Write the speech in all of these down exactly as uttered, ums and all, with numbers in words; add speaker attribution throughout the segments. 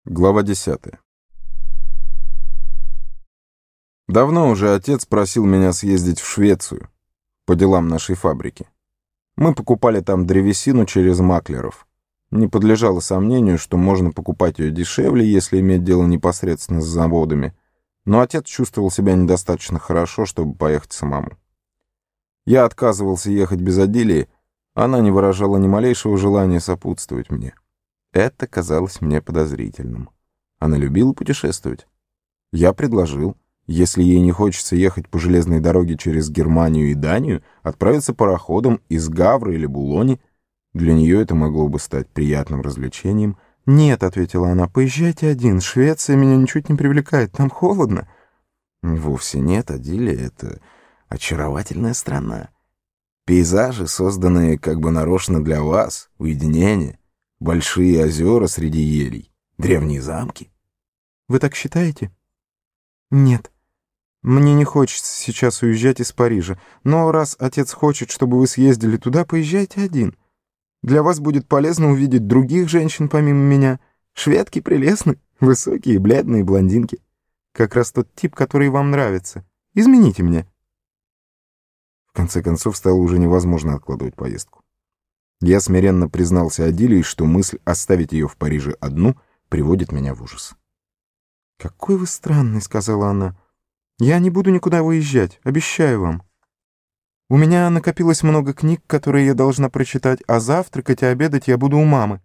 Speaker 1: Глава десятая. Давно уже отец просил меня съездить в Швецию по делам нашей фабрики. Мы покупали там древесину через маклеров. Не подлежало сомнению, что можно покупать ее дешевле, если иметь дело непосредственно с заводами, но отец чувствовал себя недостаточно хорошо, чтобы поехать самому. Я отказывался ехать без Адилии, она не выражала ни малейшего желания сопутствовать мне. Это казалось мне подозрительным. Она любила путешествовать. Я предложил, если ей не хочется ехать по железной дороге через Германию и Данию, отправиться пароходом из Гавры или Булони. Для нее это могло бы стать приятным развлечением.
Speaker 2: «Нет», — ответила она, — «поезжайте один. Швеция меня ничуть не привлекает, там холодно».
Speaker 1: Вовсе нет, Адилия — это очаровательная страна. Пейзажи, созданные как бы нарочно для вас, уединение. Большие озера среди елей, древние замки.
Speaker 2: Вы так считаете? Нет. Мне не хочется сейчас уезжать из Парижа, но раз отец хочет, чтобы вы съездили туда, поезжайте один. Для вас будет полезно увидеть других женщин помимо меня. Шведки прелестны, высокие, бледные блондинки. Как раз тот тип, который вам нравится. Измените мне.
Speaker 1: В конце концов, стало уже невозможно откладывать поездку. Я смиренно признался Адилии, что мысль оставить ее в Париже одну приводит меня в ужас.
Speaker 2: «Какой вы странный», — сказала она. «Я не буду никуда выезжать, обещаю вам. У меня накопилось много книг, которые я должна прочитать, а завтракать и обедать я буду у мамы».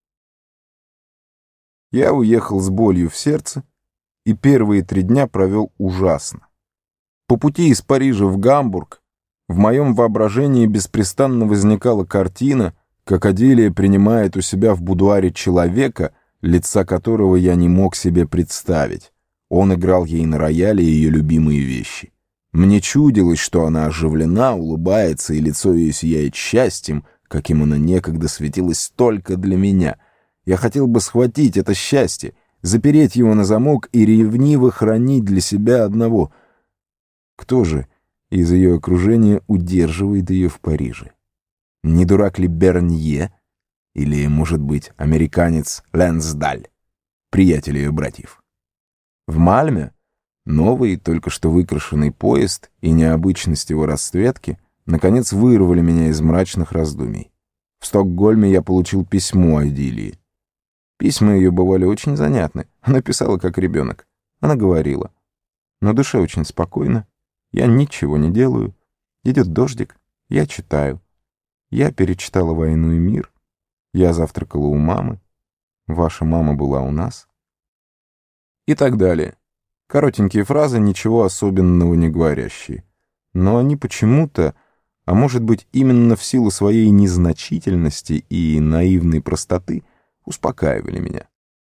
Speaker 1: Я уехал с болью в сердце и первые три дня провел ужасно. По пути из Парижа в Гамбург в моем воображении беспрестанно возникала картина, как Адилия принимает у себя в будуаре человека, лица которого я не мог себе представить. Он играл ей на рояле ее любимые вещи. Мне чудилось, что она оживлена, улыбается, и лицо ее сияет счастьем, каким оно некогда светилось только для меня. Я хотел бы схватить это счастье, запереть его на замок и ревниво хранить для себя одного. Кто же из ее окружения удерживает ее в Париже? Не дурак ли Бернье? Или, может быть, американец Ленсдаль, приятель ее братьев? В Мальме новый, только что выкрашенный поезд и необычность его расцветки наконец вырвали меня из мрачных раздумий. В Стокгольме я получил письмо Адилии. Письма ее бывали очень занятны. Она писала как ребенок. Она говорила: «На душе очень спокойно. Я ничего не делаю. Идет дождик. Я читаю. Я перечитала «Войну и мир». Я завтракала у мамы. Ваша мама была у нас». И так далее. Коротенькие фразы, ничего особенного не говорящие. Но они почему-то, а может быть именно в силу своей незначительности и наивной простоты, успокаивали меня.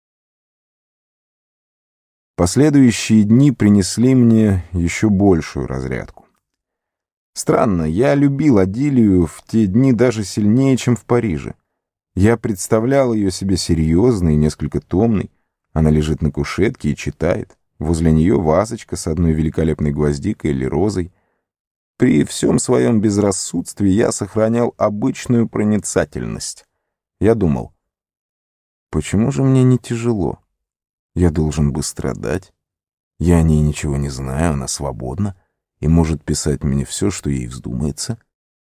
Speaker 1: Последующие дни принесли мне еще большую разрядку. Странно, я любил Адилию в те дни даже сильнее, чем в Париже. Я представлял ее себе серьезной, несколько томной. Она лежит на кушетке и читает. Возле нее вазочка с одной великолепной гвоздикой или розой. При всем своем безрассудстве я сохранял обычную проницательность. Я думал: почему же мне не тяжело? Я должен бы страдать. Я о ней ничего не знаю, она свободна и может писать мне все, что ей вздумается.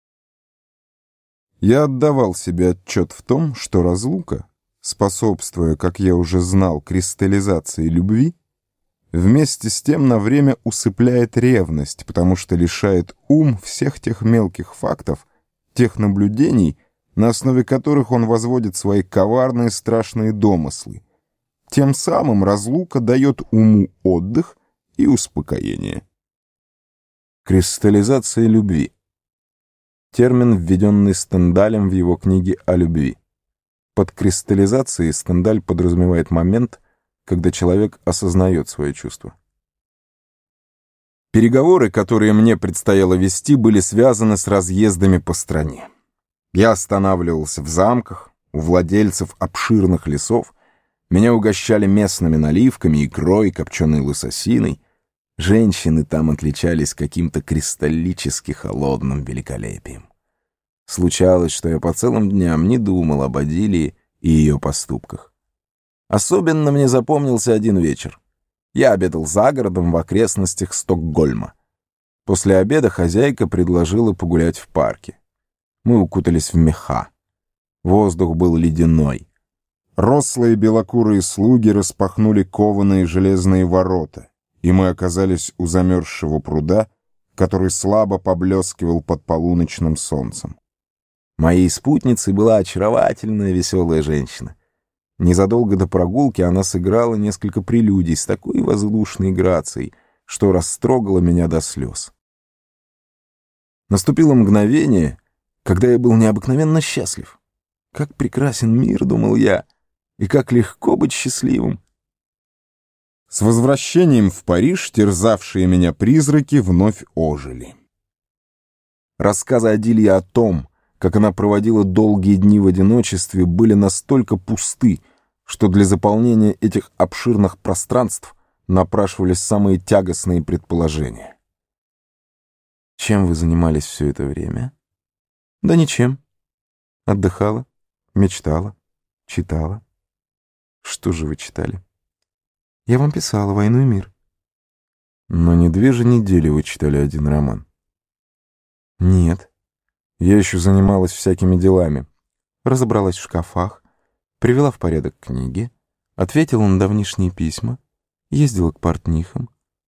Speaker 1: Я отдавал себе отчет в том, что разлука, способствуя, как я уже знал, кристаллизации любви, вместе с тем на время усыпляет ревность, потому что лишает ум всех тех мелких фактов, тех наблюдений, на основе которых он возводит свои коварные страшные домыслы. Тем самым разлука дает уму отдых и успокоение. Кристаллизация любви. Термин, введенный Стендалем в его книге о любви. Под кристаллизацией Стендаль подразумевает момент, когда человек осознает свои чувства. Переговоры, которые мне предстояло вести, были связаны с разъездами по стране. Я останавливался в замках, у владельцев обширных лесов. Меня угощали местными наливками, икрой, копченой лососиной. Женщины там отличались каким-то кристаллически холодным великолепием. Случалось, что я по целым дням не думал об Адилии и ее поступках. Особенно мне запомнился один вечер. Я обедал за городом в окрестностях Стокгольма. После обеда хозяйка предложила погулять в парке. Мы укутались в меха. Воздух был ледяной. Рослые белокурые слуги распахнули кованые железные ворота, и мы оказались у замерзшего пруда, который слабо поблескивал под полуночным солнцем. Моей спутницей была очаровательная веселая женщина. Незадолго до прогулки она сыграла несколько прелюдий с такой воздушной грацией, что растрогала меня до слез. Наступило мгновение, когда я был необыкновенно счастлив. Как прекрасен мир, думал я, и как легко быть счастливым. С возвращением в Париж терзавшие меня призраки вновь ожили. Рассказы Адильи о том, как она проводила долгие дни в одиночестве, были настолько пусты, что для заполнения этих обширных пространств напрашивались самые тягостные предположения. Чем вы занимались все это время? Да ничем. Отдыхала, мечтала, читала. Что же вы читали? Я вам писала «Войну и мир». Но не две же недели вы читали один роман. Нет. Я еще занималась всякими делами. Разобралась в шкафах, привела в порядок книги, ответила на давнишние письма, ездила к портнихам.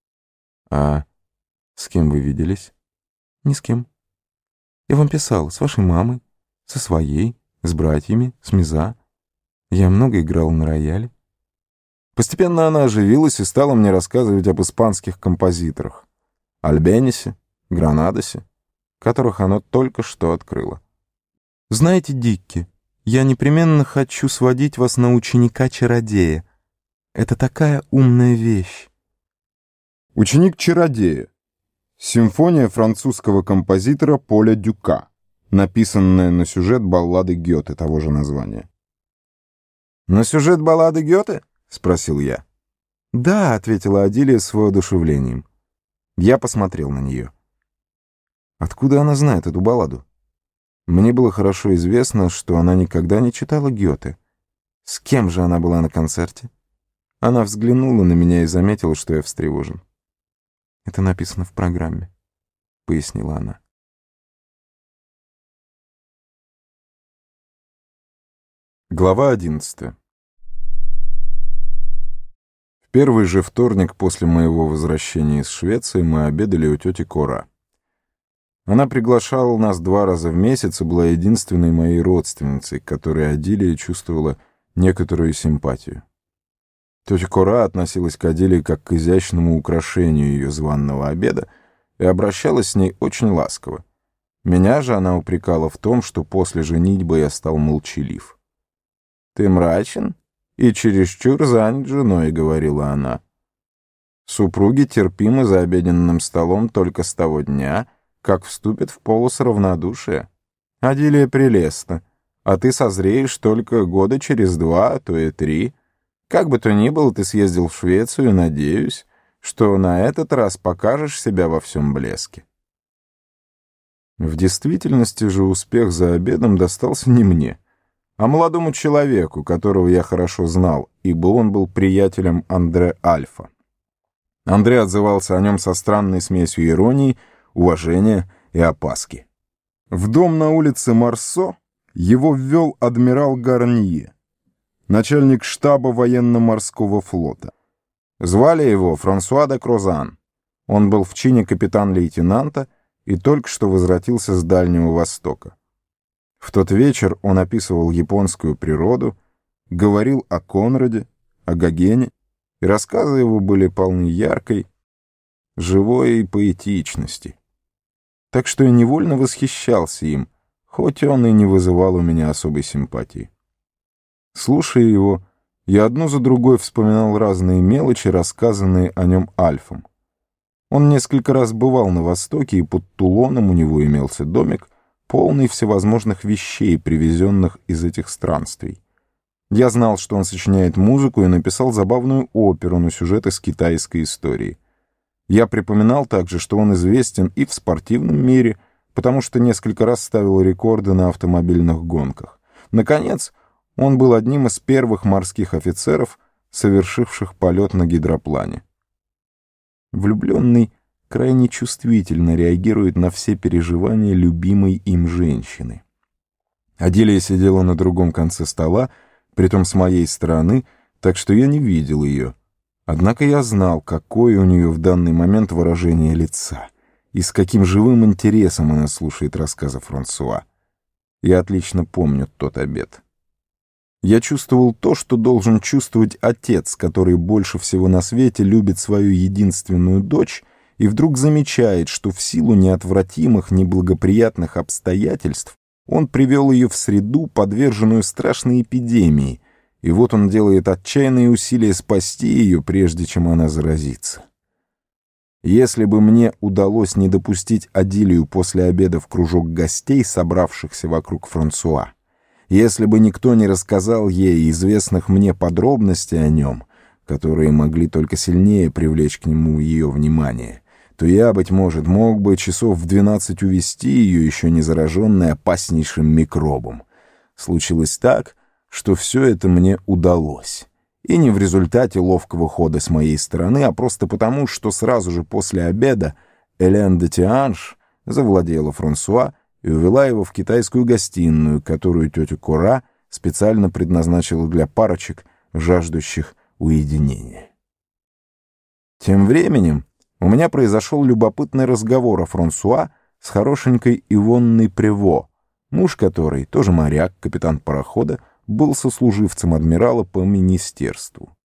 Speaker 1: А с кем вы виделись? Ни с кем. Я вам писала с вашей мамой, со своей, с братьями, с Миза. Я много играла на рояле. Постепенно она оживилась и стала мне рассказывать об испанских композиторах, Альбенисе, Гранадосе, которых она только что открыла. Знаете, Дикки, я непременно хочу сводить вас на ученика-чародея. Это такая умная вещь. Ученик-чародея. Симфония французского композитора Поля Дюка, написанная на сюжет баллады Гёте того же названия. «На сюжет баллады Гёте?» — спросил я. «Да», — ответила Адилья с воодушевлением. Я посмотрел на нее. Откуда она знает эту балладу? Мне было хорошо известно, что она никогда не читала Гёте. С кем же она была на концерте? Она взглянула на меня и заметила, что я встревожен. «Это написано в программе», — пояснила она. Глава одиннадцатая. В первый же вторник после моего возвращения из Швеции мы обедали у тети Кора. Она приглашала нас два раза в месяц и была единственной моей родственницей, к которой Адилья чувствовала некоторую симпатию. Тетя Кора относилась к Адилье как к изящному украшению ее званного обеда и обращалась с ней очень ласково. Меня же она упрекала в том, что после женитьбы я стал молчалив. «Ты мрачен и чересчур занят женой», — говорила она. «Супруги терпимы за обеденным столом только с того дня, как вступят в полос равнодушия. Адилья прелестна, а ты созреешь только года через два, а то и три. Как бы то ни было, ты съездил в Швецию, и надеюсь, что на этот раз покажешь себя во всем блеске». В действительности же успех за обедом достался не мне, а молодому человеку, которого я хорошо знал, ибо он был приятелем Андре Альфа. Андре отзывался о нем со странной смесью иронии, уважения и опаски. В дом на улице Марсо его ввел адмирал Гарнье, начальник штаба военно-морского флота. Звали его Франсуа де Крозан. Он был в чине капитан-лейтенанта и только что возвратился с Дальнего Востока. В тот вечер он описывал японскую природу, говорил о Конраде, о Гогене, и рассказы его были полны яркой, живой поэтичности. Так что я невольно восхищался им, хоть он и не вызывал у меня особой симпатии. Слушая его, я одну за другой вспоминал разные мелочи, рассказанные о нем Альфом. Он несколько раз бывал на Востоке, и под Тулоном у него имелся домик, полный всевозможных вещей, привезенных из этих странствий. Я знал, что он сочиняет музыку и написал забавную оперу на сюжет из китайской истории. Я припоминал также, что он известен и в спортивном мире, потому что несколько раз ставил рекорды на автомобильных гонках. Наконец, Он был одним из первых морских офицеров, совершивших полет на гидроплане. Влюбленный крайне чувствительно реагирует на все переживания любимой им женщины. Аделия сидела на другом конце стола, притом с моей стороны, так что я не видел ее. Однако я знал, какое у нее в данный момент выражение лица и с каким живым интересом она слушает рассказы Франсуа. Я отлично помню тот обед. Я чувствовал то, что должен чувствовать отец, который больше всего на свете любит свою единственную дочь и вдруг замечает, что в силу неотвратимых, неблагоприятных обстоятельств он привел ее в среду, подверженную страшной эпидемии, и вот он делает отчаянные усилия спасти ее, прежде чем она заразится. Если бы мне удалось не допустить Адилию после обеда в кружок гостей, собравшихся вокруг Франсуа, если бы никто не рассказал ей известных мне подробностей о нем, которые могли только сильнее привлечь к нему ее внимание, то я, быть может, мог бы часов в двенадцать увести ее, еще не зараженной опаснейшим микробом. Случилось так, что все это мне удалось. И не в результате ловкого хода с моей стороны, а просто потому, что сразу же после обеда Элен де Тианш завладела Франсуа и увела его в китайскую гостиную, которую тетя Кора специально предназначила для парочек, жаждущих уединения. Тем временем у меня произошел любопытный разговор о Франсуа с хорошенькой Ивонной Прево, муж которой, тоже моряк, капитан парохода, был сослуживцем адмирала по министерству.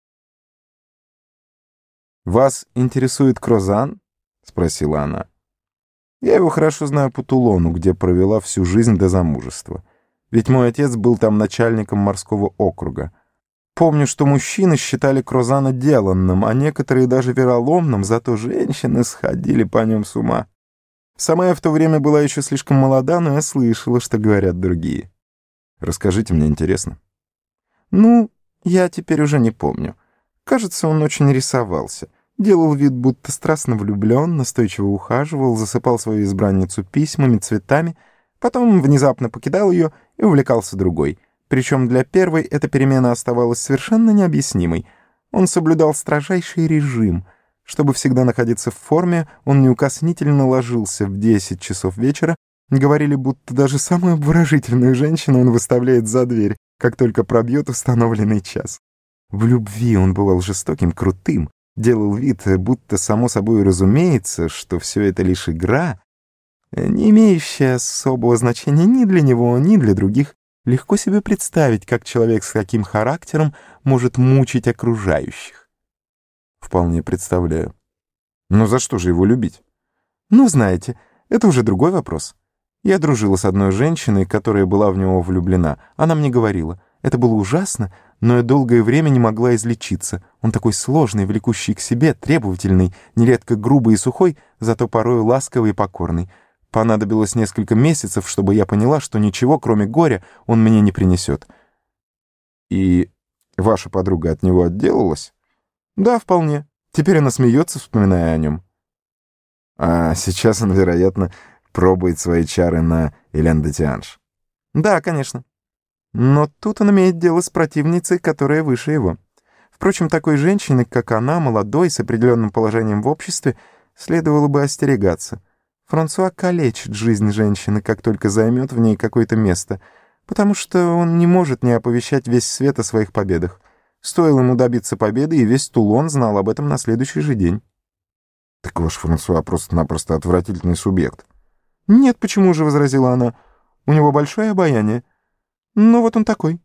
Speaker 1: «Вас интересует Крозан?» — спросила она. «Я его хорошо знаю по Тулону, где провела всю жизнь до замужества. Ведь мой отец был там начальником морского округа. Помню, что мужчины считали Крозана деланным, а некоторые даже вероломным, зато женщины сходили по нем с ума. Сама я в то время была еще слишком молода, но я слышала, что говорят другие. Расскажите, мне интересно». «Ну, я теперь уже не помню. Кажется, он очень рисовался. Делал вид, будто страстно влюблен, настойчиво ухаживал, засыпал свою избранницу письмами, цветами, потом внезапно покидал ее и увлекался другой. Причем для первой эта перемена оставалась совершенно необъяснимой. Он соблюдал строжайший режим. Чтобы всегда находиться в форме, он неукоснительно ложился в десять часов вечера. Говорили, будто даже самую обворожительную женщину он выставляет за дверь, как только пробьет установленный час. В любви он бывал жестоким, крутым, делал вид, будто само собой разумеется, что все это лишь игра, не имеющая особого значения ни для него, ни для других. Легко себе представить, как человек с таким характером может мучить окружающих. Вполне представляю. Но за что же его любить? Ну, знаете, это уже другой вопрос. Я дружила с одной женщиной, которая была в него влюблена. Она мне говорила, это было ужасно, но я долгое время не могла излечиться. Он такой сложный, влекущий к себе, требовательный, нередко грубый и сухой, зато порою ласковый и покорный. Понадобилось несколько месяцев, чтобы я поняла, что ничего, кроме горя, он мне не принесет. И ваша подруга от него отделалась? Да, вполне. Теперь она смеется, вспоминая о нем. А сейчас он, вероятно, пробует свои чары на Элен де Тианш. Да, конечно. Но тут он имеет дело с противницей, которая выше его. Впрочем, такой женщины, как она, молодой, с определенным положением в обществе, следовало бы остерегаться. Франсуа калечит жизнь женщины, как только займет в ней какое-то место, потому что он не может не оповещать весь свет о своих победах. Стоило ему добиться победы, и весь Тулон знал об этом на следующий же день. Так ваш Франсуа просто-напросто отвратительный субъект. Нет, почему же, — возразила она, — у него большое обаяние. Но вот он такой.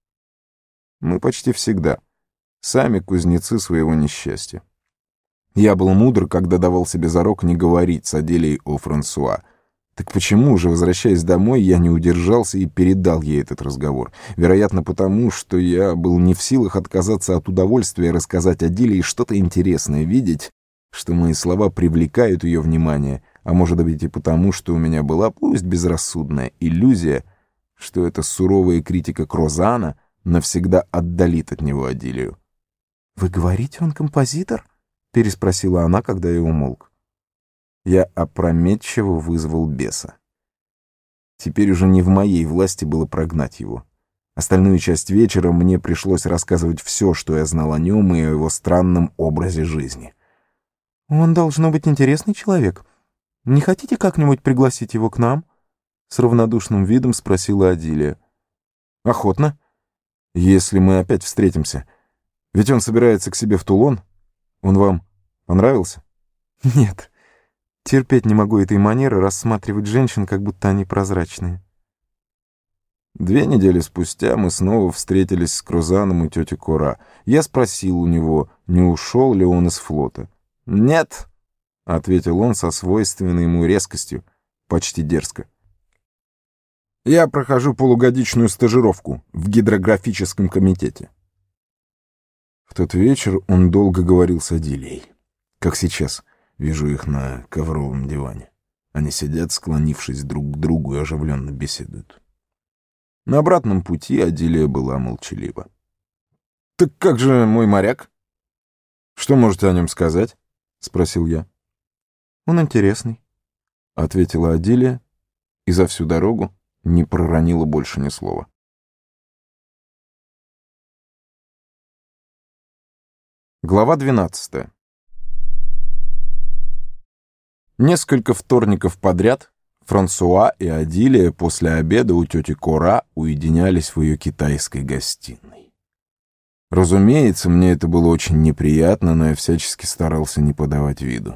Speaker 1: Мы почти всегда сами кузнецы своего несчастья. Я был мудр, когда давал себе зарок не говорить с Аделией о Франсуа. Так почему же, возвращаясь домой, я не удержался и передал ей этот разговор? Вероятно, потому, что я был не в силах отказаться от удовольствия рассказать Аделии что-то интересное, видеть, что мои слова привлекают ее внимание, а может быть и потому, что у меня была, пусть безрассудная, иллюзия, что эта суровая критика Крозана навсегда отдалит от него Аделию. «Вы говорите, он композитор?» — переспросила она, когда я умолк. Я опрометчиво вызвал беса. Теперь уже не в моей власти было прогнать его. Остальную часть вечера мне пришлось рассказывать все, что я знал о нем и о его странном образе жизни.
Speaker 2: «Он должно быть интересный человек. Не хотите как-нибудь пригласить его к нам?» С равнодушным видом спросила Адилия.
Speaker 1: «Охотно, если мы опять встретимся. Ведь он собирается к себе в Тулон. Он вам понравился?»
Speaker 2: «Нет, терпеть не могу этой манеры рассматривать женщин, как будто они прозрачные».
Speaker 1: Две недели спустя мы снова встретились с Крузаном у тети Кора. Я спросил у него, не ушел ли он из флота. «Нет», — ответил он со свойственной ему резкостью, почти дерзко. «Я прохожу полугодичную стажировку в гидрографическом комитете». В тот вечер он долго говорил с Адилией. Как сейчас, вижу их на ковровом диване. Они сидят, склонившись друг к другу, и оживленно беседуют. На обратном пути Адилия была молчалива. «Так как же мой моряк? Что можете о нем сказать?» — спросил я.
Speaker 2: «Он интересный»,
Speaker 1: — ответила Адилия, и за всю дорогу не проронила больше ни слова. Глава двенадцатая. Несколько вторников подряд Франсуа и Адилия после обеда у тети Кора уединялись в ее китайской гостиной. Разумеется, мне это было очень неприятно, но я всячески старался не подавать виду.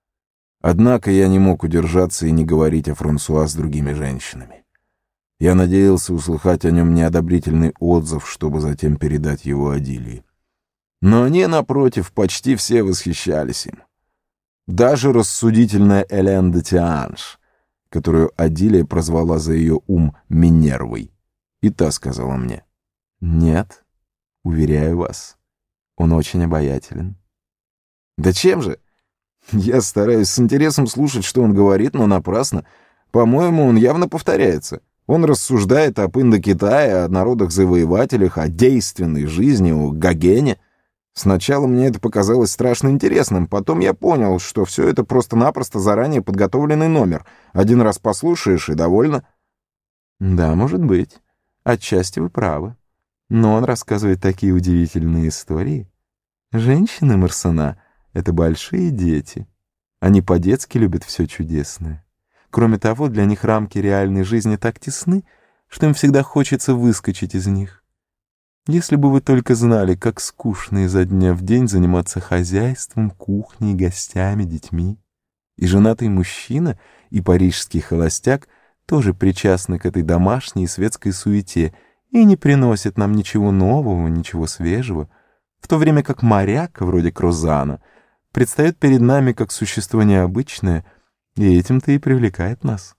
Speaker 1: Однако я не мог удержаться и не говорить о Франсуа с другими женщинами. Я надеялся услыхать о нем неодобрительный отзыв, чтобы затем передать его Адилии. Но они, напротив, почти все восхищались им. Даже рассудительная Элен де Тианж, которую Адилия прозвала за ее ум Минервой, и та сказала мне: «Нет, уверяю вас, он очень обаятелен». Да чем же? Я стараюсь с интересом слушать, что он говорит, но напрасно. По-моему, он явно повторяется. Он рассуждает об Индокитае, о народах-завоевателях, о действенной жизни, о Гогене. Сначала мне это показалось страшно интересным, потом я понял, что все это просто-напросто заранее подготовленный номер. Один раз послушаешь, и довольно.
Speaker 2: «Да, может быть. Отчасти вы правы. Но он рассказывает такие удивительные истории. Женщины Марсена — это большие дети. Они по-детски любят все чудесное. Кроме того, для них рамки реальной жизни так тесны, что им всегда хочется выскочить из них. Если бы вы только знали, как скучно изо дня в день заниматься хозяйством, кухней, гостями, детьми. И женатый мужчина, и парижский холостяк тоже причастны к этой домашней и светской суете и не приносят нам ничего нового, ничего свежего, в то время как моряк, вроде Крузана, предстает перед нами как существо необычное, и этим-то и привлекает нас».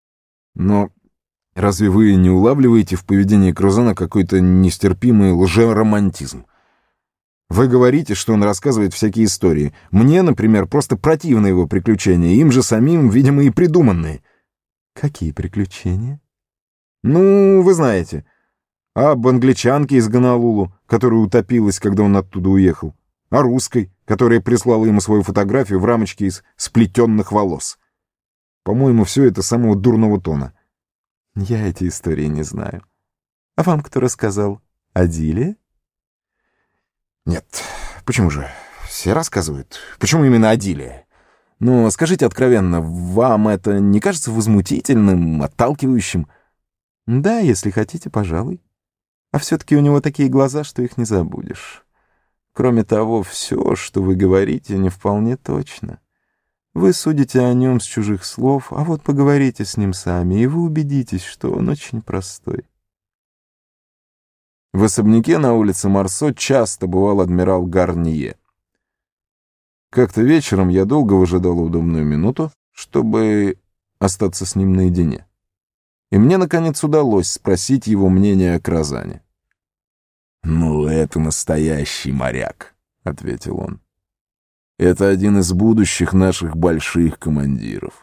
Speaker 1: Но разве вы не улавливаете в поведении Крузана какой-то нестерпимый лжеромантизм? Вы говорите, что он рассказывает всякие истории. Мне, например, просто противны его приключения, им же самим, видимо, и придуманные.
Speaker 2: «Какие приключения?»
Speaker 1: «Ну, вы знаете, об англичанке из Гонолулу, которая утопилась, когда он оттуда уехал, о русской, которая прислала ему свою фотографию в рамочке из сплетенных волос. По-моему, все это самого дурного тона».
Speaker 2: «Я эти истории не знаю. А вам кто рассказал? Адилия?»
Speaker 1: «Нет, почему же? Все рассказывают. Почему именно Адилия? Но скажите откровенно, вам это не кажется возмутительным, отталкивающим?»
Speaker 2: «Да, если хотите, пожалуй. А все-таки у него такие глаза, что их не забудешь. Кроме того, все, что вы говорите, не вполне точно. Вы судите о нем с чужих слов, а вот поговорите с ним сами, и вы убедитесь, что он очень простой».
Speaker 1: В особняке на улице Марсо часто бывал адмирал Гарнье. Как-то вечером я долго выжидал удобную минуту, чтобы остаться с ним наедине. И мне, наконец, удалось спросить его мнение о Крузане. «Ну, это настоящий моряк», — ответил он. «Это один из будущих наших больших командиров».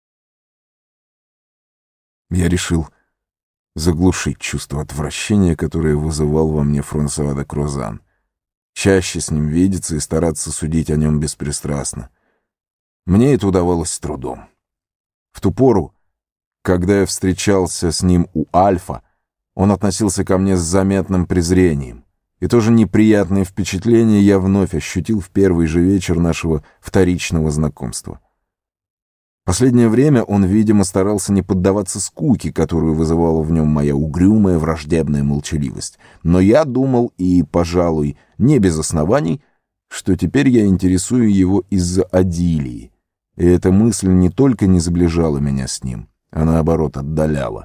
Speaker 1: Я решил заглушить чувство отвращения, которое вызывал во мне Франсуа де Крузан. Чаще с ним видеться и стараться судить о нем беспристрастно. Мне это удавалось с трудом. В ту пору, когда я встречался с ним у Альфа, Он относился ко мне с заметным презрением. И тоже неприятное впечатление я вновь ощутил в первый же вечер нашего вторичного знакомства. Последнее время он, видимо, старался не поддаваться скуке, которую вызывала в нем моя угрюмая враждебная молчаливость. Но я думал, и, пожалуй, не без оснований, что теперь я интересую его из-за Адилии. И эта мысль не только не сближала меня с ним, а наоборот отдаляла.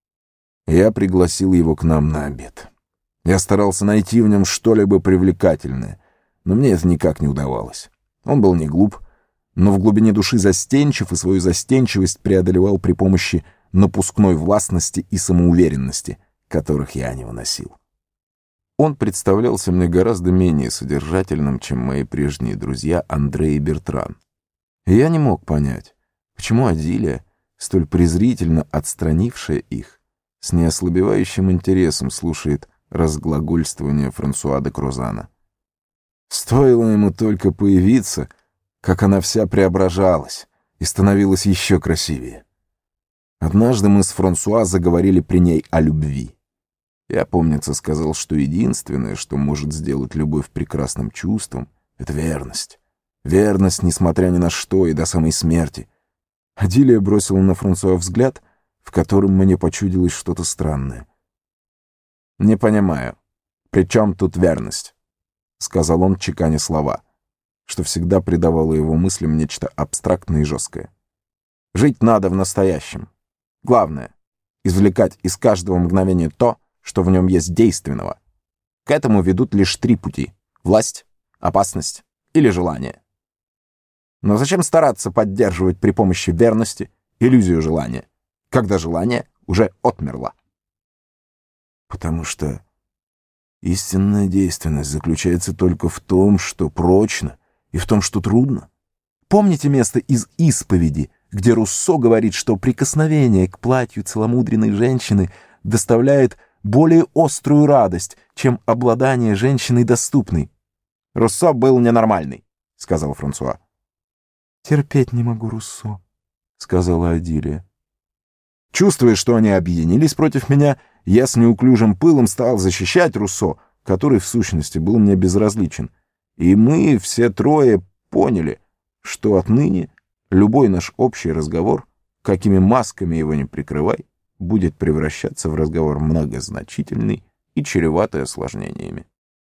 Speaker 1: Я пригласил его к нам на обед. Я старался найти в нем что-либо привлекательное, но мне это никак не удавалось. Он был не глуп, но в глубине души застенчив, и свою застенчивость преодолевал при помощи напускной властности и самоуверенности, которых я не выносил. Он представлялся мне гораздо менее содержательным, чем мои прежние друзья Андрей и Бертран. И я не мог понять, почему Адилия, столь презрительно отстранившая их, с неослабевающим интересом слушает разглагольствование Франсуа де Крузана. Стоило ему только появиться, как она вся преображалась и становилась еще красивее. Однажды мы с Франсуа заговорили при ней о любви. Я, помнится, сказал, что единственное, что может сделать любовь прекрасным чувством, — это верность. Верность, несмотря ни на что и до самой смерти. Адилия бросила на Франсуа взгляд, в котором мне почудилось что-то странное. «Не понимаю, при чем тут верность?» — сказал он, чеканя слова, что всегда придавало его мыслям нечто абстрактное и жесткое. «Жить надо в настоящем. Главное — извлекать из каждого мгновения то, что в нем есть действенного. К этому ведут лишь три пути — власть, опасность или желание. Но зачем стараться поддерживать при помощи верности иллюзию желания, когда желание уже отмерло?» «Потому что истинная действенность заключается только в том, что прочно, и в том, что трудно. Помните место из «Исповеди», где Руссо говорит, что прикосновение к платью целомудренной женщины доставляет более острую радость, чем обладание женщиной доступной? «Руссо был ненормальный», — сказал Франсуа.
Speaker 2: «Терпеть не могу Руссо», — сказала Адилия.
Speaker 1: Чувствуя, что они объединились против меня, я с неуклюжим пылом стал защищать Руссо, который в сущности был мне безразличен. И мы все трое поняли, что отныне любой наш общий разговор, какими масками его ни прикрывай, будет превращаться в разговор многозначительный и чреватый осложнениями.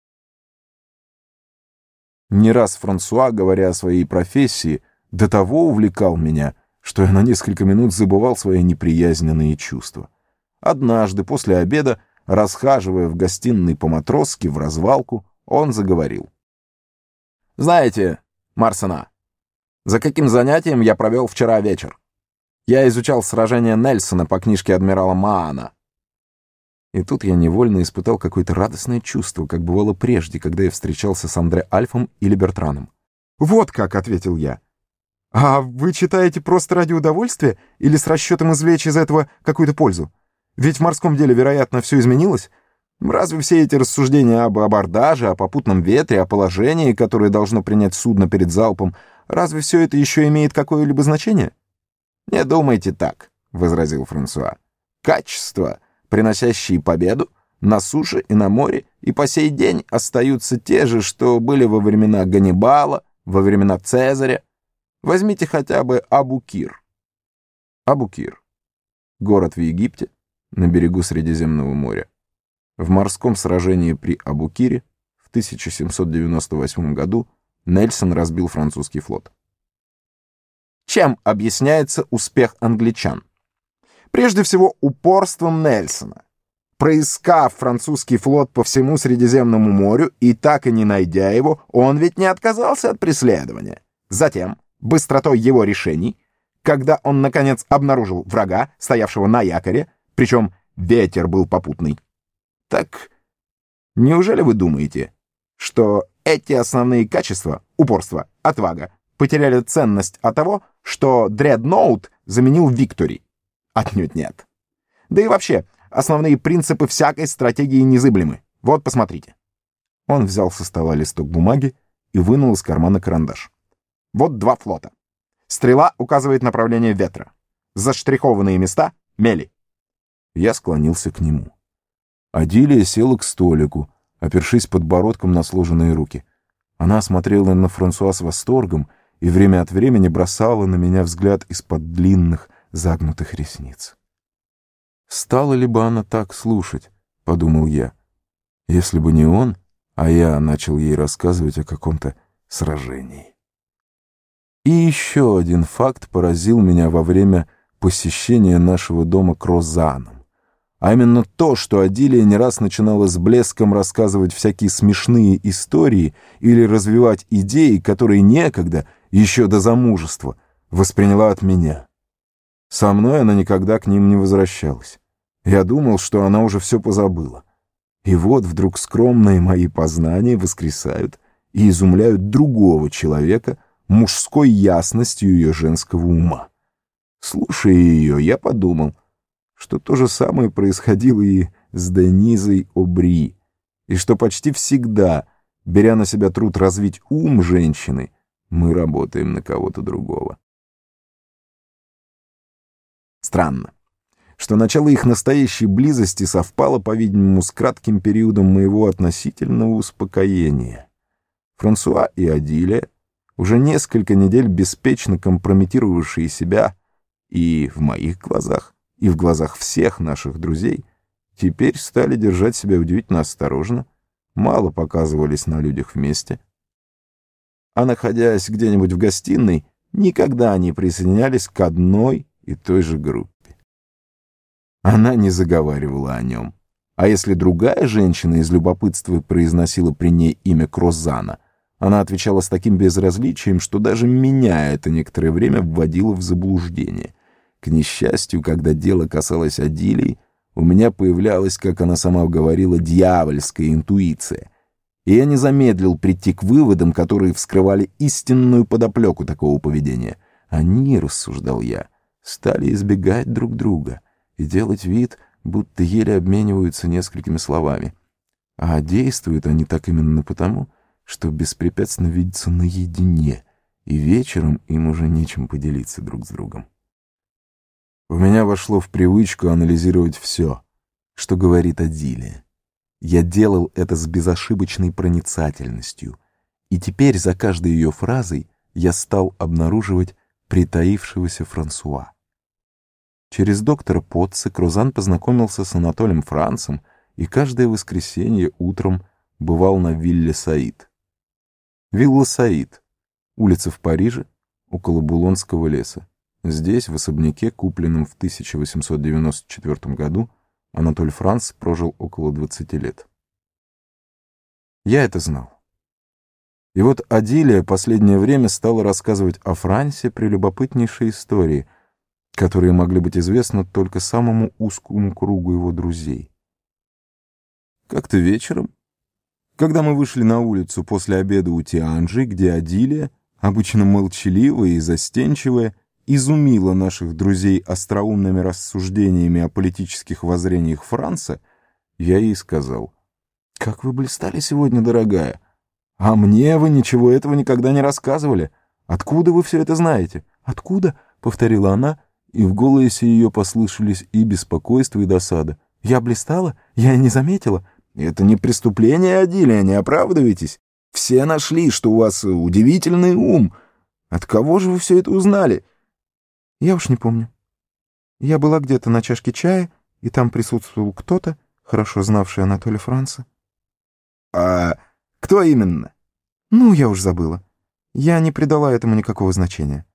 Speaker 1: Не раз Франсуа, говоря о своей профессии, до того увлекал меня, что я на несколько минут забывал свои неприязненные чувства. Однажды, после обеда, расхаживая в гостиной по-матросски в развалку, он заговорил. «Знаете, Марсена, за каким занятием я провел вчера вечер? Я изучал сражение Нельсона по книжке адмирала Маана». И тут я невольно испытал какое-то радостное чувство, как бывало прежде, когда я встречался с Андре Альфом или Бертрանում.
Speaker 2: «Вот как», — ответил я. «А вы читаете просто ради удовольствия или с расчетом извлечь из этого какую-то пользу? Ведь в морском деле, вероятно, все изменилось. Разве все эти рассуждения об абордаже, о попутном ветре, о положении, которое должно принять судно перед залпом, разве все это еще имеет какое-либо значение?» «Не думайте так», — возразил Франсуа. «Качества, приносящие победу, на суше и на море, и по сей день остаются те же, что были во времена Ганнибала, во времена Цезаря. Возьмите хотя бы Абу-Кир». Абу-Кир — город в Египте, на берегу Средиземного моря. В морском сражении при Абу-Кире в тысяча семьсот девяносто восьмом году Нельсон разбил французский флот. Чем объясняется успех англичан? Прежде всего, упорством Нельсона. Проискав французский флот по всему Средиземному морю и так и не найдя его, он ведь не отказался от преследования. Затем, быстротой его решений, когда он, наконец, обнаружил врага, стоявшего на якоре, причем ветер был попутный. Так неужели вы думаете, что эти основные качества, упорство, отвага, потеряли ценность от того, что Дредноут заменил Виктори? Отнюдь нет. Да и вообще, основные принципы всякой стратегии незыблемы. Вот, посмотрите. Он взял со стола листок бумаги и вынул из кармана карандаш. Вот два флота. Стрела указывает направление ветра. Заштрихованные места — мели. Я склонился к нему.
Speaker 1: Адилия села к столику, опершись подбородком на сложенные руки. Она смотрела на Франсуа с восторгом и время от времени бросала на меня взгляд из-под длинных, загнутых ресниц. «Стала ли бы она так слушать?» — подумал я. Если бы не он, а я начал ей рассказывать о каком-то сражении. И еще один факт поразил меня во время посещения нашего дома к Розанам. А именно то, что Адилия не раз начинала с блеском рассказывать всякие смешные истории или развивать идеи, которые некогда, еще до замужества, восприняла от меня. Со мной она никогда к ним не возвращалась. Я думал, что она уже все позабыла. И вот вдруг скромные мои познания воскресают и изумляют другого человека мужской ясностью ее женского ума. Слушая ее, я подумал, что то же самое происходило и с Денизой Обри, и что почти всегда, беря на себя труд развить ум женщины, мы работаем на кого-то другого. Странно, что начало их настоящей близости совпало, по-видимому, с кратким периодом моего относительного успокоения. Франсуа и Адилия, уже несколько недель беспечно компрометировавшие себя и в моих глазах, и в глазах всех наших друзей, теперь стали держать себя удивительно осторожно, мало показывались на людях вместе, а, находясь где-нибудь в гостиной, никогда не присоединялись к одной и той же группе. Она не заговаривала о нем, а если другая женщина из любопытства произносила при ней имя Крозана, она отвечала с таким безразличием, что даже меня это некоторое время вводило в заблуждение. К несчастью, когда дело касалось Адилии, у меня появлялась, как она сама говорила, дьявольская интуиция, и я не замедлил прийти к выводам, которые вскрывали истинную подоплеку такого поведения. Они, рассуждал я, стали избегать друг друга и делать вид, будто еле обмениваются несколькими словами. А действуют они так именно потому, что беспрепятственно видятся наедине, и вечером им уже нечем поделиться друг с другом. У меня вошло в привычку анализировать все, что говорит Адилия. Я делал это с безошибочной проницательностью, и теперь за каждой ее фразой я стал обнаруживать притаившегося Франсуа. Через доктора Потца Крозан познакомился с Анатолием Францем и каждое воскресенье утром бывал на вилле Саид. Вилла Саид, улица в Париже, около Булонского леса. Здесь, в особняке, купленном в тысяча восемьсот девяносто четвёртом году, Анатоль Франц прожил около двадцати лет. Я это знал. И вот Адилия последнее время стала рассказывать о Франце прелюбопытнейшие истории, которые могли быть известны только самому узкому кругу его друзей. Как-то вечером, когда мы вышли на улицу после обеда у Тианджи, где Адилия, обычно молчаливая и застенчивая, изумила наших друзей остроумными рассуждениями о политических воззрениях Франца, я ей сказал: «Как вы блистали сегодня, дорогая! А мне вы ничего этого никогда не рассказывали. Откуда вы все это знаете?» «Откуда?» — повторила она, и в голосе ее послышались и беспокойство, и досада. «Я блистала? Я и не заметила». «Это не преступление, Адилия, не оправдывайтесь. Все нашли, что у вас удивительный ум. От кого же вы все это узнали?» «Я уж не помню. Я была где-то на чашке чая, и там присутствовал кто-то, хорошо знавший Анатолия Франца». «А кто именно?» «Ну, я уж забыла. Я не придала этому никакого значения».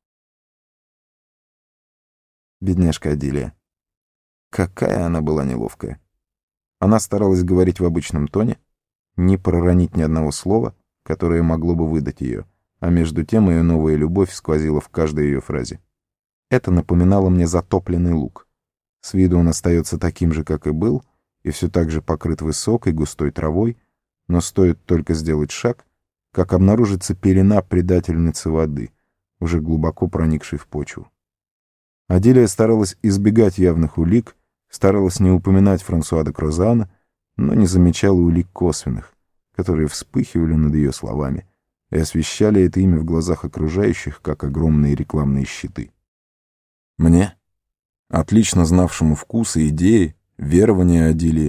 Speaker 1: Бедняжка Адилия. Какая она была неловкая. Она старалась говорить в обычном тоне, не проронить ни одного слова, которое могло бы выдать ее, а между тем ее новая любовь сквозила в каждой ее фразе. Это напоминало мне затопленный луг. С виду он остается таким же, как и был, и все так же покрыт высокой густой травой, но стоит только сделать шаг, как обнаружится пелена предательницы воды, уже глубоко проникшей в почву. Адилия старалась избегать явных улик, старалась не упоминать Франсуа де Крозана, но не замечала улик косвенных, которые вспыхивали над ее словами и освещали это имя в глазах окружающих, как огромные рекламные щиты. Мне, отлично знавшему вкус и идеи, верования Адилии,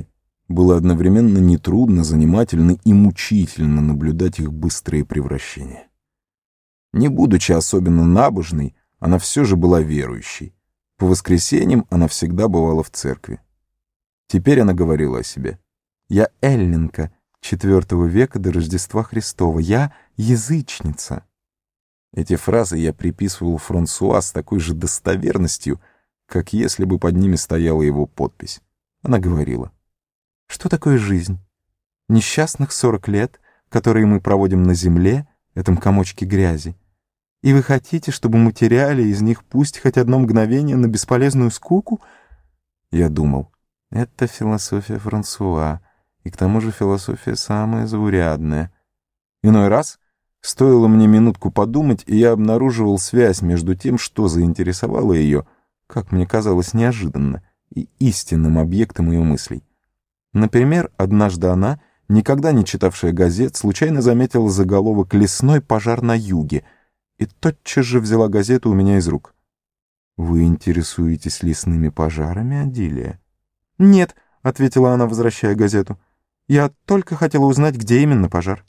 Speaker 1: было одновременно нетрудно, занимательно и мучительно наблюдать их быстрые превращения. Не будучи особенно набожной, она все же была верующей. По воскресеньям она всегда бывала в церкви. Теперь она говорила о себе: «Я эллинка четвертого века до Рождества Христова. Я язычница». Эти фразы я приписывал Франсуа с такой же достоверностью, как если бы под ними стояла его подпись. Она говорила: «Что такое жизнь? Несчастных сорок лет, которые мы проводим на земле, этом комочке грязи. И вы хотите, чтобы мы теряли из них пусть хоть одно мгновение на бесполезную скуку?» Я думал, это философия Франсуа, и к тому же философия самая заурядная. Иной раз стоило мне минутку подумать, и я обнаруживал связь между тем, что заинтересовало ее, как мне казалось неожиданно, и истинным объектом ее мыслей. Например, однажды она, никогда не читавшая газет, случайно заметила заголовок «Лесной пожар на юге» и тотчас же взяла газету у меня из рук. «Вы интересуетесь лесными пожарами, Адилия?» «Нет», — ответила она, возвращая газету. «Я только хотела узнать, где именно пожар».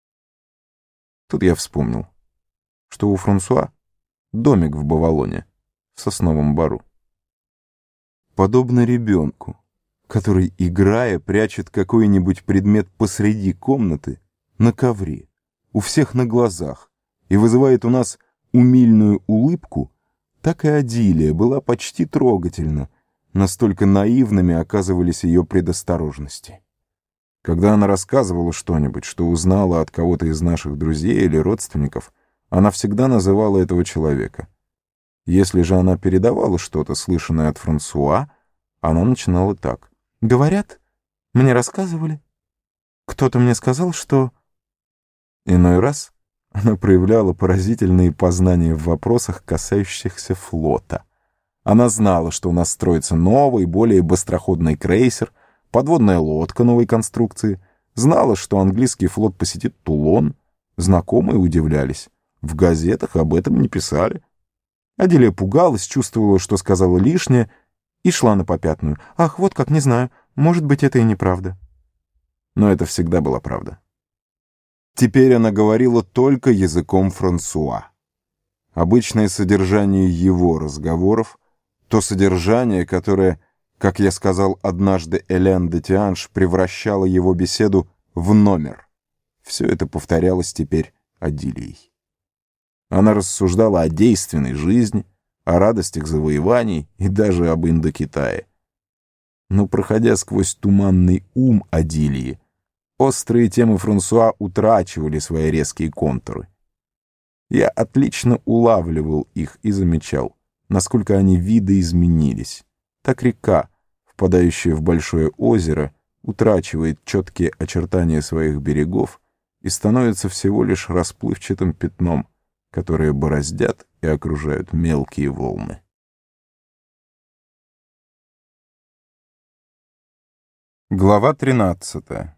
Speaker 1: Тут я вспомнил, что у Франсуа домик в Бавалоне, в Сосновом Бору. Подобно ребенку, который, играя, прячет какой-нибудь предмет посреди комнаты, на ковре, у всех на глазах, и вызывает у нас умильную улыбку, так и Адилия была почти трогательна, настолько наивными оказывались ее предосторожности. Когда она рассказывала что-нибудь, что узнала от кого-то из наших друзей или родственников, она всегда называла этого человека. Если же она передавала что-то, слышанное от Франсуа, она начинала так: «Говорят, мне рассказывали. Кто-то мне сказал, что...» Иной раз она проявляла поразительные познания в вопросах, касающихся флота. Она знала, что у нас строится новый, более быстроходный крейсер, подводная лодка новой конструкции, знала, что английский флот посетит Тулон. Знакомые удивлялись. В газетах об этом не писали. Адилия пугалась, чувствовала, что сказала лишнее, и шла на попятную. «Ах, вот как, не знаю, может быть, это и неправда». Но это всегда была правда. Теперь она говорила только языком Франсуа. Обычное содержание его разговоров, то содержание, которое, как я сказал однажды Элен де Тианж, превращало его беседу в номер. Все это повторялось теперь Адилией. Она рассуждала о действенной жизни, о радостях завоеваний и даже об Индокитае. Но, проходя сквозь туманный ум Адилии, острые темы Франсуа утрачивали свои резкие контуры. Я отлично улавливал их и замечал, насколько они видоизменились. Так река, впадающая в большое озеро, утрачивает четкие очертания своих берегов и становится всего лишь расплывчатым пятном, которое бороздят и окружают мелкие волны. Глава тринадцатая.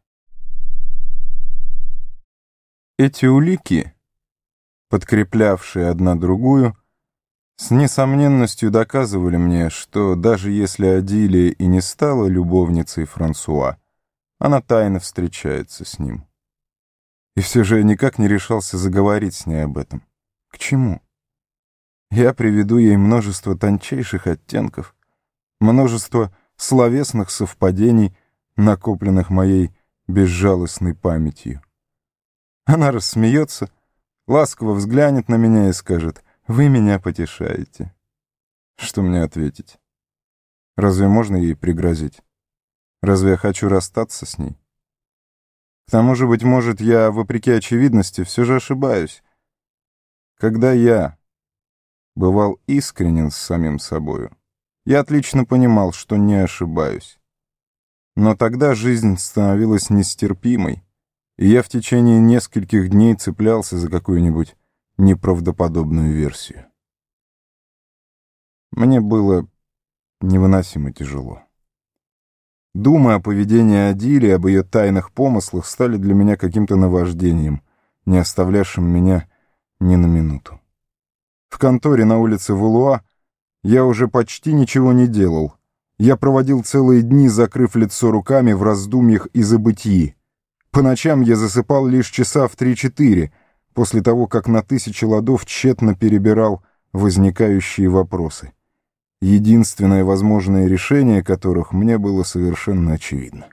Speaker 1: Эти улики, подкреплявшие одна другую, с несомненностью доказывали мне, что даже если Адилия и не стала любовницей Франсуа, она тайно встречается с ним. И все же я никак не решался заговорить с ней об этом. К чему? Я приведу ей множество тончайших оттенков, множество словесных совпадений, накопленных моей безжалостной памятью. Она рассмеется, ласково взглянет на меня и скажет: «Вы меня потешаете». Что мне ответить? Разве можно ей пригрозить? Разве я хочу расстаться с ней? К тому же, быть может, я, вопреки очевидности, все же ошибаюсь. Когда я бывал искренен с самим собою, я отлично понимал, что не ошибаюсь. Но тогда жизнь становилась нестерпимой, и я в течение нескольких дней цеплялся за какую-нибудь неправдоподобную версию. Мне было невыносимо тяжело. Думы о поведении Адилии, об ее тайных помыслах стали для меня каким-то наваждением, не оставлявшим меня ни на минуту. В конторе на улице Валуа я уже почти ничего не делал. Я проводил целые дни, закрыв лицо руками в раздумьях и забытии. По ночам я засыпал лишь часа в три-четыре, после того, как на тысячи ладов тщетно перебирал возникающие вопросы, единственное возможное решение которых мне было совершенно очевидно.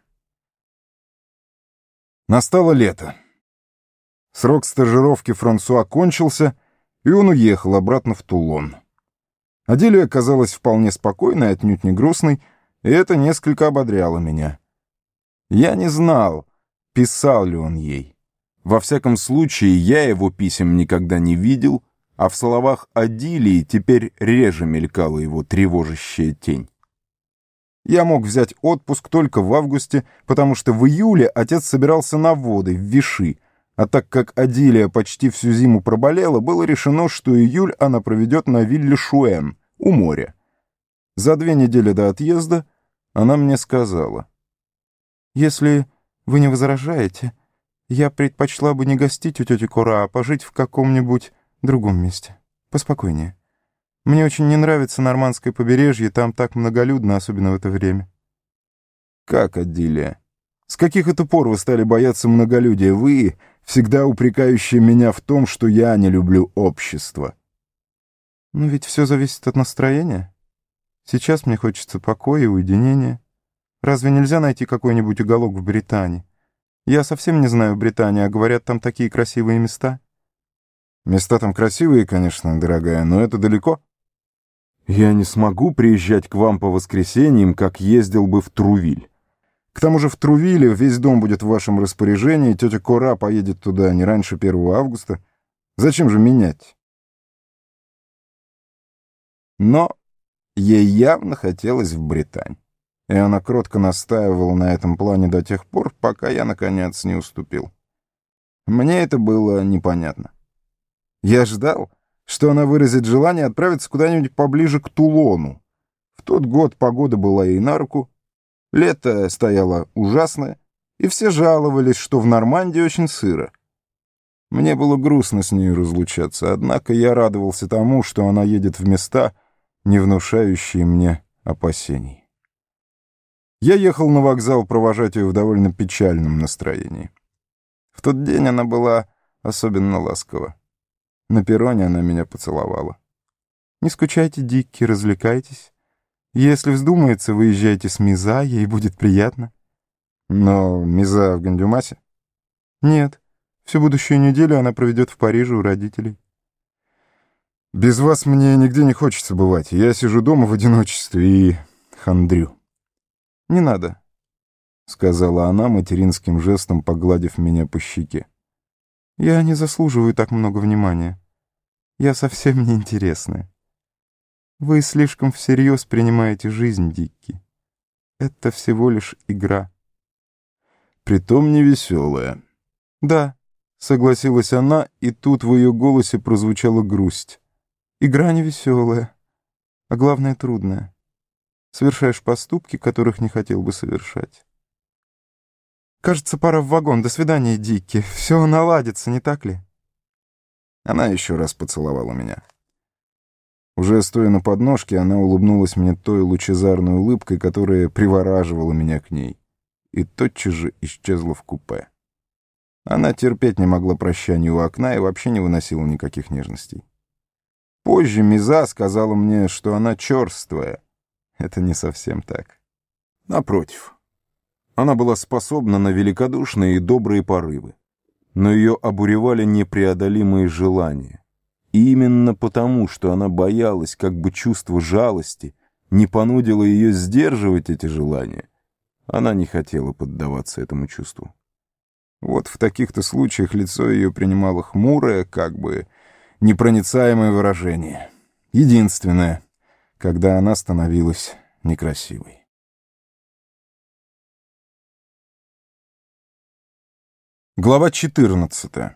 Speaker 1: Настало лето. Срок стажировки Франсуа кончился, и он уехал обратно в Тулон. Аделия оказалась вполне спокойной, отнюдь не грустной, и это несколько ободряло меня. Я не знал, писал ли он ей. Во всяком случае, я его писем никогда не видел, а в словах Адилии теперь реже мелькала его тревожащая тень. Я мог взять отпуск только в августе, потому что в июле отец собирался на воды в Виши, а так как Адилия почти всю зиму проболела, было решено, что июль она проведет на вилле Шуэн, у моря. За две недели до отъезда она мне сказала: «Если вы не возражаете, я предпочла бы не гостить у тети Кора, а пожить в каком-нибудь другом месте, поспокойнее. Мне очень не нравится нормандское побережье, там так многолюдно, особенно в это время». «Как, Адилия? С каких это пор вы стали бояться многолюдия? Вы, всегда упрекающие меня в том, что я не люблю общество». «Ну ведь все зависит от настроения. Сейчас мне хочется покоя и уединения. Разве нельзя найти какой-нибудь уголок в Британии? Я совсем не знаю Британии, а говорят, там такие красивые места». «Места там красивые, конечно, дорогая, но это далеко. Я не смогу приезжать к вам по воскресеньям, как ездил бы в Трувиль. К тому же в Трувиле весь дом будет в вашем распоряжении, тетя Кора поедет туда не раньше первого августа. Зачем же менять?» Но ей явно хотелось в Британь, и она кротко настаивала на этом плане до тех пор, пока я, наконец, не уступил. Мне это было непонятно. Я ждал, что она выразит желание отправиться куда-нибудь поближе к Тулону. В тот год погода была ей на руку, лето стояло ужасное, и все жаловались, что в Нормандии очень сыро. Мне было грустно с ней разлучаться, однако я радовался тому, что она едет в места, не внушающие мне опасений. Я ехал на вокзал провожать ее в довольно печальном настроении. В тот день она была особенно ласкова. На перроне она меня поцеловала. «Не скучайте, Дикки, развлекайтесь. Если вздумается, выезжайте с Миза, ей будет приятно». «Но Миза в Гандюмасе?» «Нет, всю будущую неделю она проведет в Париже у родителей». «Без вас мне нигде не хочется бывать. Я сижу дома в одиночестве и хандрю». «Не надо», — сказала она материнским жестом, погладив меня по щеке. «Я не заслуживаю так много внимания. Я совсем не интересная. Вы слишком всерьез принимаете жизнь, Дикки. Это всего лишь игра». «Притом невеселая». «Да», — согласилась она, и тут в ее голосе прозвучала грусть. «Игра невеселая, а главное трудная. Совершаешь поступки, которых не хотел бы совершать. Кажется, пора в вагон. До свидания, Дикки. Все наладится, не так ли?» Она еще раз поцеловала меня. Уже стоя на подножке, она улыбнулась мне той лучезарной улыбкой, которая привораживала меня к ней, и тотчас же исчезла в купе. Она терпеть не могла прощания у окна и вообще не выносила никаких нежностей. Позже Миза сказала мне, что она черствая. Это не совсем так. Напротив, она была способна на великодушные и добрые порывы, но ее обуревали непреодолимые желания. И именно потому, что она боялась, как бы чувство жалости не понудило ее сдерживать эти желания, она не хотела поддаваться этому чувству. Вот в таких-то случаях лицо ее принимало хмурое, как бы непроницаемое выражение. Единственное, когда она становилась некрасивой. Глава четырнадцатая.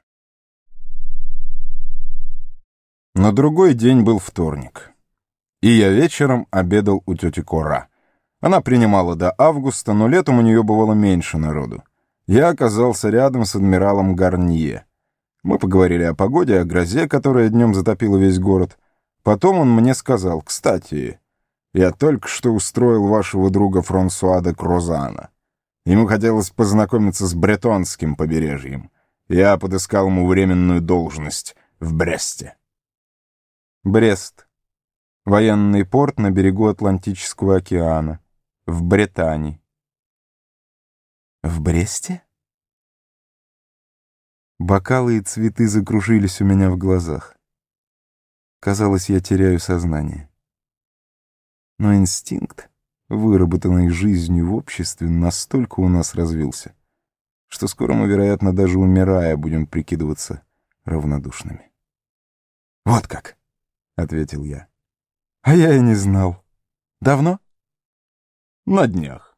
Speaker 1: На другой день был вторник, и я вечером обедал у тети Кора. Она принимала до августа, но летом у нее бывало меньше народу. Я оказался рядом с адмиралом Гарнье. Мы поговорили о погоде, о грозе, которая днем затопила весь город. Потом он мне сказал: «Кстати, Я только что устроил вашего друга Франсуа де Крозана. Ему хотелось познакомиться с бретонским побережьем. Я подыскал ему временную должность в Бресте.
Speaker 2: Брест. Военный порт на берегу Атлантического океана. В Британии.
Speaker 1: В Бресте?
Speaker 2: Бокалы и цветы закружились у меня в глазах. Казалось, я теряю сознание. Но инстинкт, выработанный жизнью в обществе, настолько у нас развился, что скоро мы, вероятно, даже умирая, будем прикидываться равнодушными.
Speaker 1: «Вот как!» — ответил я.
Speaker 2: «А я и не знал. Давно?»
Speaker 1: «На днях».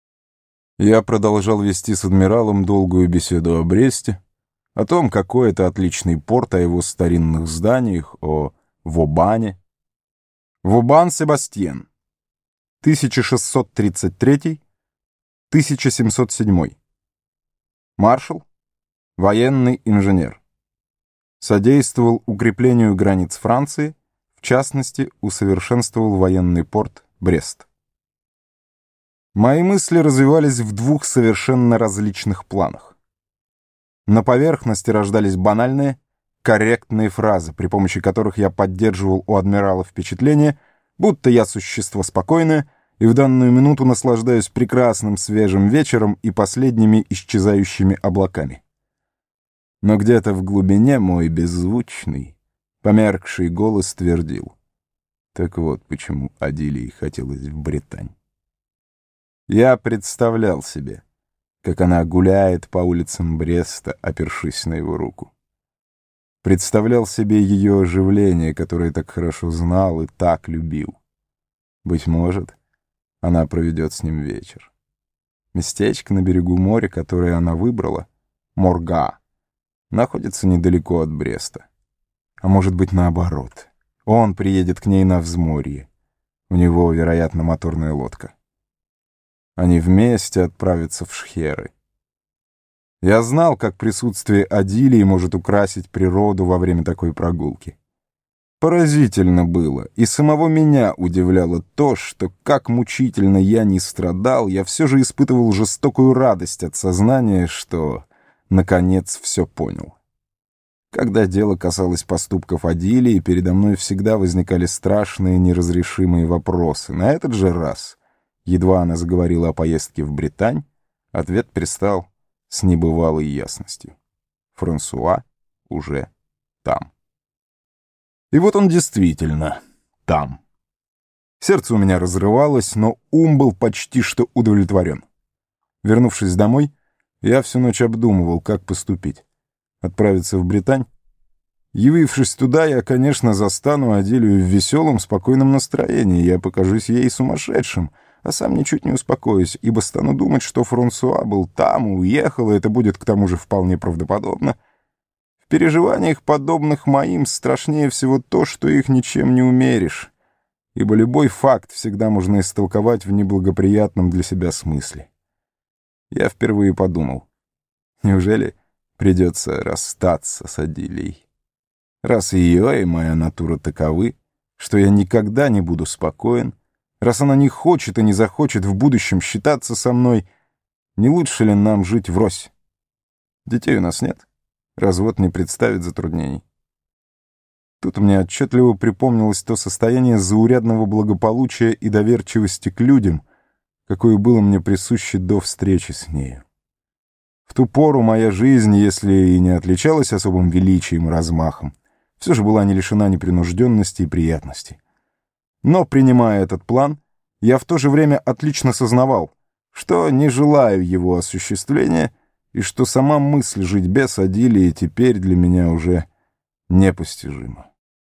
Speaker 2: Я продолжал вести с адмиралом долгую беседу о Бресте, о том, какой это отличный порт, о его старинных зданиях, о Вобане.
Speaker 1: Вобан-Себастьен,
Speaker 2: тысяча шестьсот тридцать третий — тысяча семьсот седьмой.
Speaker 1: Маршал, военный инженер.
Speaker 2: Содействовал укреплению границ Франции, в частности, усовершенствовал военный порт Брест. Мои мысли развивались в двух совершенно различных планах. На поверхности рождались банальные, корректные фразы, при помощи которых я поддерживал у адмирала впечатление, будто я существо спокойное и в данную минуту наслаждаюсь прекрасным свежим вечером и последними исчезающими облаками. Но где-то в глубине мой беззвучный, померкший голос твердил: так вот почему Адилии хотелось в Британь. Я представлял себе, как она гуляет по улицам Бреста, опершись на его руку. Представлял себе ее оживление, которое так хорошо знал и так любил. Быть может, она проведет с ним вечер. Местечко на берегу моря, которое она выбрала, Морга, находится недалеко от Бреста. А может быть, наоборот. Он приедет к ней на взморье. У него, вероятно, моторная лодка. Они вместе отправятся в Шхеры. Я знал, как присутствие Адилии может украсить природу во время такой прогулки. Поразительно было, и самого меня удивляло то, что, как мучительно я ни страдал, я все же испытывал жестокую радость от сознания, что, наконец, все понял. Когда дело касалось поступков Адилии, передо мной всегда возникали страшные неразрешимые вопросы. На этот же раз, едва она заговорила о поездке в Британь, ответ пристал с небывалой ясностью. Франсуа уже там. И вот он действительно там. Сердце у меня разрывалось, но ум был почти что удовлетворен. Вернувшись домой, я всю ночь обдумывал, как поступить. Отправиться в Британь? Явившись туда, я, конечно, застану Адилию в веселом, спокойном настроении. Я покажусь ей сумасшедшим, а сам ничуть не успокоюсь, ибо стану думать, что Франсуа был там и уехал, и это будет к тому же вполне правдоподобно. В переживаниях, подобных моим, страшнее всего то, что их ничем не умеришь, ибо любой факт всегда можно истолковать в неблагоприятном для себя смысле. Я впервые подумал, неужели придется расстаться с Адилией? Раз ее и моя натура таковы, что я никогда не буду спокоен, раз она не хочет и не захочет в будущем считаться со мной, не лучше ли нам жить врозь? Детей у нас нет, развод не представит затруднений. Тут мне отчетливо припомнилось то состояние заурядного благополучия и доверчивости к людям, какое было мне присуще до встречи с нею. В ту пору моя жизнь, если и не отличалась особым величием и размахом, все же была не лишена непринужденности и приятности. Но, принимая этот план, я в то же время отлично сознавал, что не желаю его осуществления и что сама мысль жить без Адилии теперь для меня уже непостижима.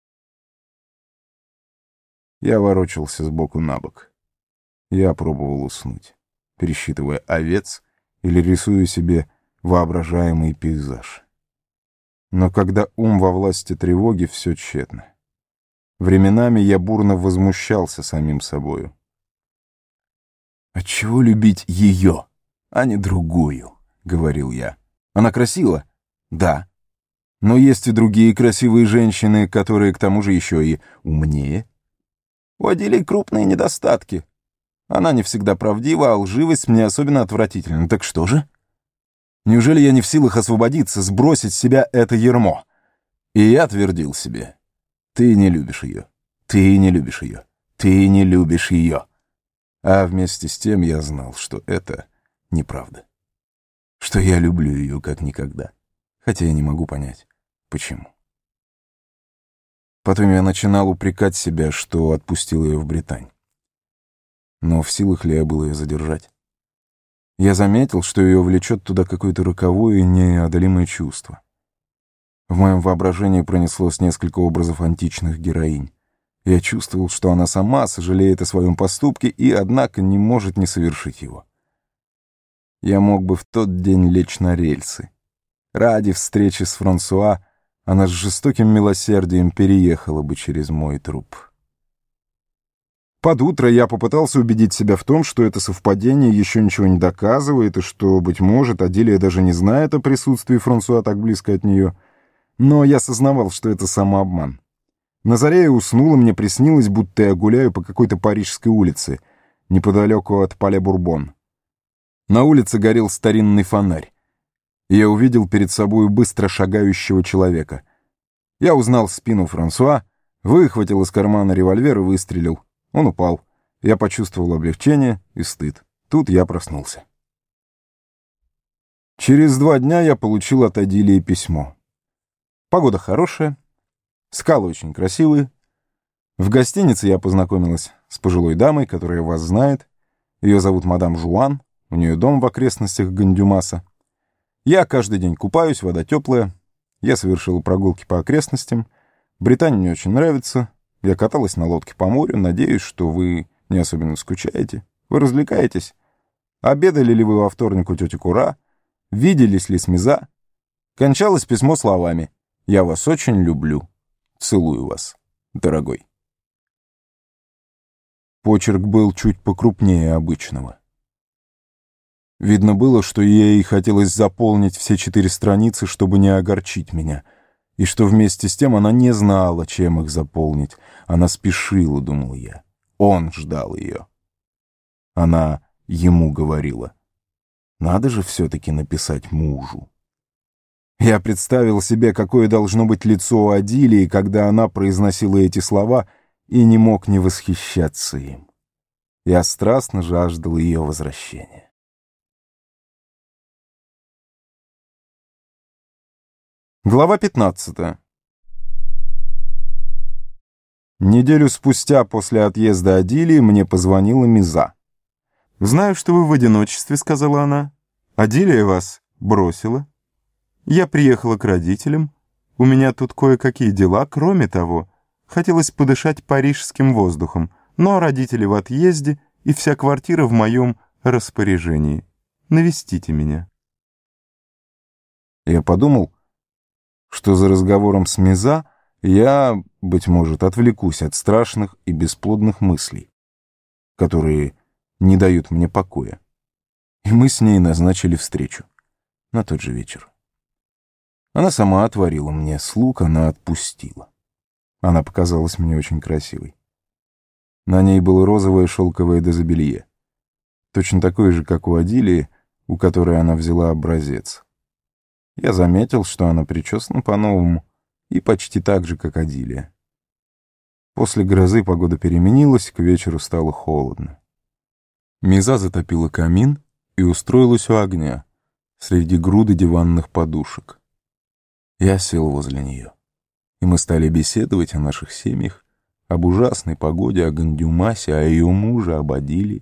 Speaker 2: Я ворочался сбоку на бок. Я пробовал уснуть, пересчитывая овец или рисуя себе воображаемый пейзаж. Но когда ум во власти тревоги, все тщетно. Временами я бурно возмущался самим собою. «Отчего любить ее, а не другую?» — говорил я. «Она красива? Да. Но есть и другие красивые женщины, которые к тому же еще и умнее.
Speaker 1: У Адилии крупные недостатки. Она не всегда правдива, а лживость мне особенно отвратительна. Так что же? Неужели я не в силах освободиться, сбросить с себя это ярмо? И я твердил себе: ты не любишь ее, ты не любишь ее, ты не любишь ее. А вместе с тем я знал, что это неправда. Что я люблю ее как никогда. Хотя я не могу понять, почему. Потом я начинал упрекать себя, что отпустил ее в Британь. Но в силах ли я был ее задержать? Я заметил, что ее влечет туда какое-то роковое и неодолимое чувство. В моем воображении пронеслось несколько образов античных героинь. Я чувствовал, что она сама сожалеет о своем поступке и, однако, не может не совершить его. Я мог бы в тот день лечь на рельсы. Ради встречи с Франсуа она с жестоким милосердием переехала бы через мой труп. Под утро я попытался убедить себя в том, что это совпадение еще ничего не доказывает, и что, быть может, Адилия даже не знает о присутствии Франсуа так близко от нее. Но я сознавал, что это самообман. На заре я уснул, и мне приснилось, будто я гуляю по какой-то парижской улице, неподалеку от Пале Бурбон. На улице горел старинный фонарь, и я увидел перед собой быстро шагающего человека. Я узнал спину Франсуа, выхватил из кармана револьвер и выстрелил. Он упал. Я почувствовал облегчение и стыд. Тут я проснулся. Через два дня я получил от Адилии письмо. Погода хорошая, скалы очень красивые. В гостинице я познакомилась с пожилой дамой, которая вас знает. Ее зовут мадам Жуан, у нее дом в окрестностях Гандюмаса. Я каждый день купаюсь, вода теплая. Я совершила прогулки по окрестностям. Британия мне очень нравится. Я каталась на лодке по морю, надеюсь, что вы не особенно скучаете. Вы развлекаетесь. Обедали ли вы во вторник у тети Кура? Виделись ли с Миза? Кончалось письмо словами: «Я вас очень люблю. Целую вас, дорогой». Почерк был чуть покрупнее обычного. Видно было, что ей хотелось заполнить все четыре страницы, чтобы не огорчить меня, и что вместе с тем она не знала, чем их заполнить. Она спешила, думал я. Он ждал ее. Она ему говорила: надо же все-таки написать мужу. Я представил себе, какое должно быть лицо у Адилии, когда она произносила эти слова, и не мог не восхищаться им. Я страстно жаждал ее возвращения. Глава пятнадцатая. Неделю спустя после отъезда Адилии мне позвонила Миза. «Знаю, что вы в одиночестве», — сказала она. «Адилия вас бросила. Я приехала к родителям. У меня тут кое-какие дела. Кроме того, хотелось подышать парижским воздухом, но родители в отъезде, и вся квартира в моем распоряжении. Навестите меня». Я подумал, что за разговором с Миза я, быть может, отвлекусь от страшных и бесплодных мыслей, которые не дают мне покоя. И мы с ней назначили встречу на тот же вечер. Она сама отворила мне слуг, она отпустила. Она показалась мне очень красивой. На ней было розовое шелковое дезобелье, точно такое же, как у Адилии, у которой она взяла образец. Я заметил, что она причесана по-новому и почти так же, как Адилия. После грозы погода переменилась, к вечеру стало холодно. Миза затопила камин и устроилась у огня среди груды диванных подушек. Я сел возле нее, и мы стали беседовать о наших семьях, об ужасной погоде, о Гандюмасе, о ее муже, об Адилии.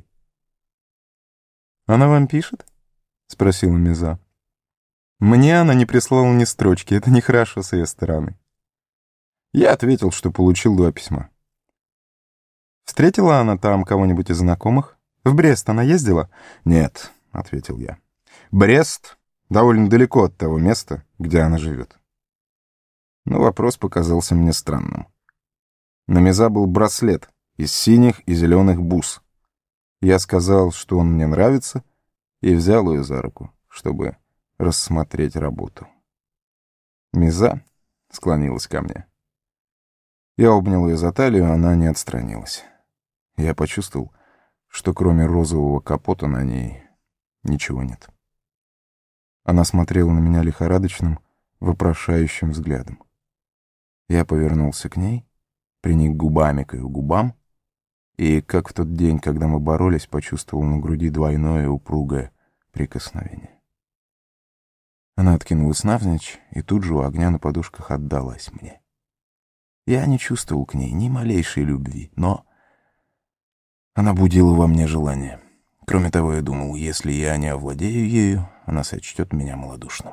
Speaker 1: «Она вам пишет?» — спросила Миза. «Мне она не прислала ни строчки, это нехорошо с ее стороны». Я ответил, что получил два письма. «Встретила она там кого-нибудь из знакомых? В Брест она ездила?» «Нет», — ответил я. «Брест довольно далеко от того места, где она живет». Но вопрос показался мне странным. На Миза был браслет из синих и зеленых бус. Я сказал, что он мне нравится, и взял ее за руку, чтобы рассмотреть работу. Миза склонилась ко мне. Я обнял ее за талию, она не отстранилась. Я почувствовал, что кроме розового капота на ней ничего нет. Она смотрела на меня лихорадочным, вопрошающим взглядом. Я повернулся к ней, приник губами к ее губам, и, как в тот день, когда мы боролись, почувствовал на груди двойное упругое прикосновение. Она откинулась навзничь и тут же у огня на подушках отдалась мне. Я не чувствовал к ней ни малейшей любви, но она будила во мне желание. Кроме того, я думал, если я не овладею ею, она сочтет меня малодушным.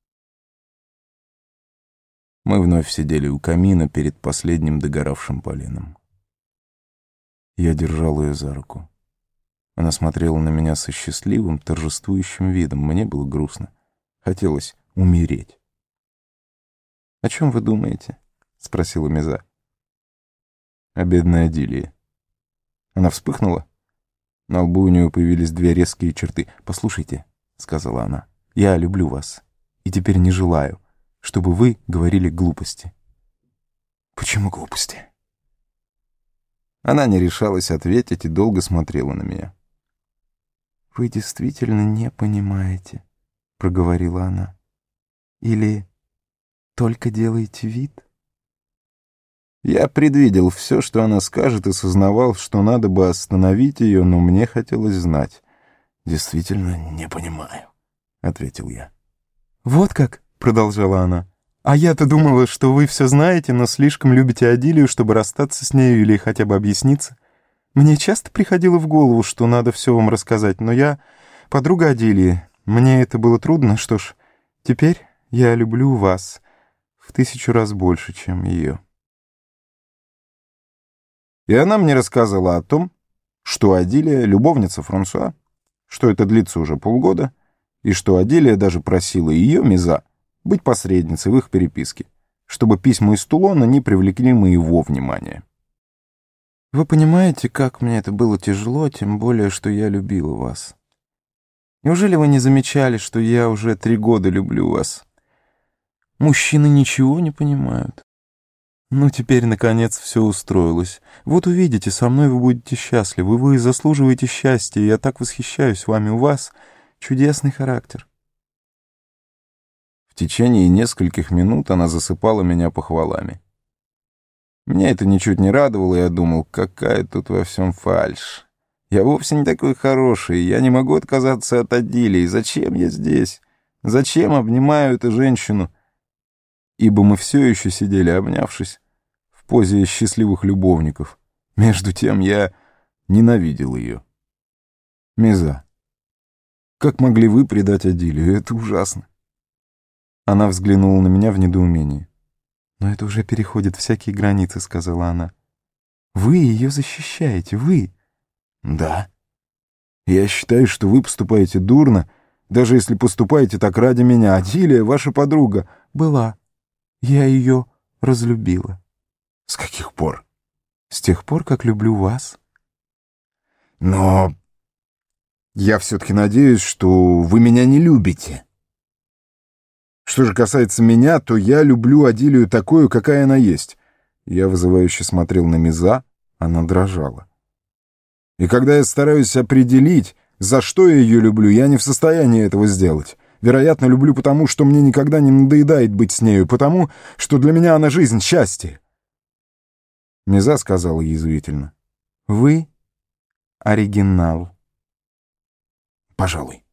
Speaker 1: Мы вновь сидели у камина перед последним догоравшим поленом. Я держал ее за руку. Она смотрела на меня со счастливым, торжествующим видом. Мне было грустно. Хотелось умереть. «О чем вы думаете?» — спросила Миза. «О бедной Адилии». Она вспыхнула. На лбу у нее появились две резкие черты. «Послушайте», — сказала она, — «я люблю вас, и теперь не желаю, чтобы вы говорили глупости». «Почему глупости?» Она не решалась ответить и долго смотрела на меня. «Вы действительно не понимаете», — проговорила она. «Или только делаете вид?» Я предвидел все, что она скажет, и сознавал, что надо бы остановить ее, но мне хотелось знать. «Действительно не понимаю», — ответил я. «Вот как?» — продолжала она. «А я-то думала, что вы все знаете, но слишком любите Адилию, чтобы расстаться с нею или хотя бы объясниться. Мне часто приходило в голову, что надо все вам рассказать, но я подруга Адилии. Мне это было трудно. Что ж, теперь я люблю вас в тысячу раз больше, чем ее». И она мне рассказала о том, что Адилия — любовница Франсуа, что это длится уже полгода, и что Адилия даже просила ее, Миза, быть посредницей в их переписке, чтобы письма из Тулона не привлекли моего внимания. Вы понимаете, как мне это было тяжело, тем более, что я любила вас. Неужели вы не замечали, что я уже три года люблю вас? Мужчины ничего не понимают. Ну, теперь, наконец, все устроилось. Вот увидите, со мной вы будете счастливы, вы заслуживаете счастья, и я так восхищаюсь вами, у вас чудесный характер. В течение нескольких минут она засыпала меня похвалами. Меня это ничуть не радовало, и я думал, какая тут во всем фальшь. Я вовсе не такой хороший, я не могу отказаться от Адилии. Зачем я здесь? Зачем обнимаю эту женщину? Ибо мы все еще сидели, обнявшись, в позе счастливых любовников. Между тем я ненавидел ее. Миза, как могли вы предать Адилию? Это ужасно. Она взглянула на меня в недоумении. «Но это уже переходит всякие границы», — сказала она. «Вы ее защищаете, вы». «Да. Я считаю, что вы поступаете дурно, даже если поступаете так ради меня. Адилия, ваша подруга, была. Я ее разлюбила». «С каких пор?» «С тех пор, как люблю вас». «Но я все-таки надеюсь, что вы меня не любите. Что же касается меня, то я люблю Адилию такую, какая она есть». Я вызывающе смотрел на Миза, она дрожала. «И когда я стараюсь определить, за что я ее люблю, я не в состоянии этого сделать. Вероятно, люблю потому, что мне никогда не надоедает быть с нею, потому, что для меня она жизнь, счастье». Миза сказала язвительно: «Вы оригинал». «Пожалуй».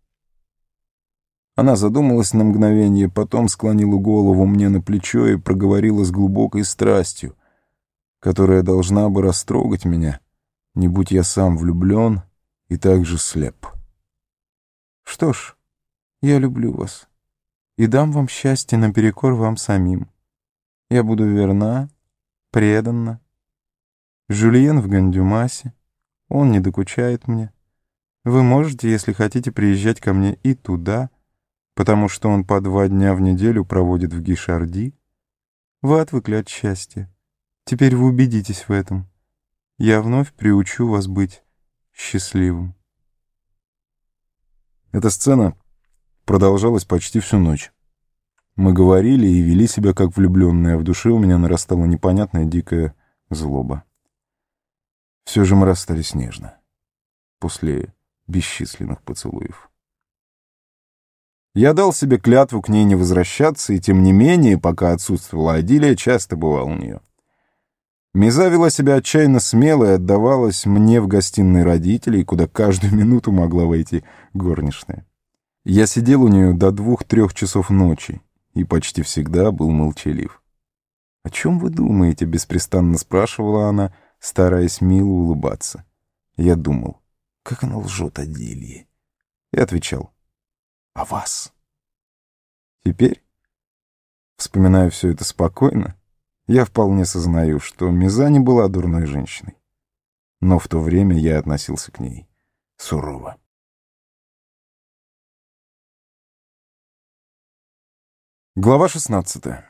Speaker 1: Она задумалась на мгновение, потом склонила голову мне на плечо и проговорила с глубокой страстью, которая должна бы растрогать меня, не будь я сам влюблен и также слеп. «Что ж, я люблю вас и дам вам счастье наперекор вам самим. Я буду верна, преданна. Жюльен в Гандюмасе, он не докучает мне. Вы можете, если хотите, приезжать ко мне и туда, потому что он по два дня в неделю проводит в Гишарди. Вы отвыкли от счастья. Теперь вы убедитесь в этом. Я вновь приучу вас быть счастливым». Эта сцена продолжалась почти всю ночь. Мы говорили и вели себя как влюбленные, а в душе у меня нарастала непонятная дикая злоба. Все же мы расстались нежно, после бесчисленных поцелуев. Я дал себе клятву к ней не возвращаться, и тем не менее, пока отсутствовала Адилия, часто бывал у нее. Миза вела себя отчаянно смело и отдавалась мне в гостиной родителей, куда каждую минуту могла войти горничная. Я сидел у нее до двух-трех часов ночи и почти всегда был молчалив. «О чем вы думаете?» — беспрестанно спрашивала она, стараясь мило улыбаться. Я думал, как она лжет Адилии. И отвечал: «О вас». Теперь, вспоминая все это спокойно, я вполне сознаю, что Миза не была дурной женщиной. Но в то время я относился к ней сурово. Глава шестнадцатая.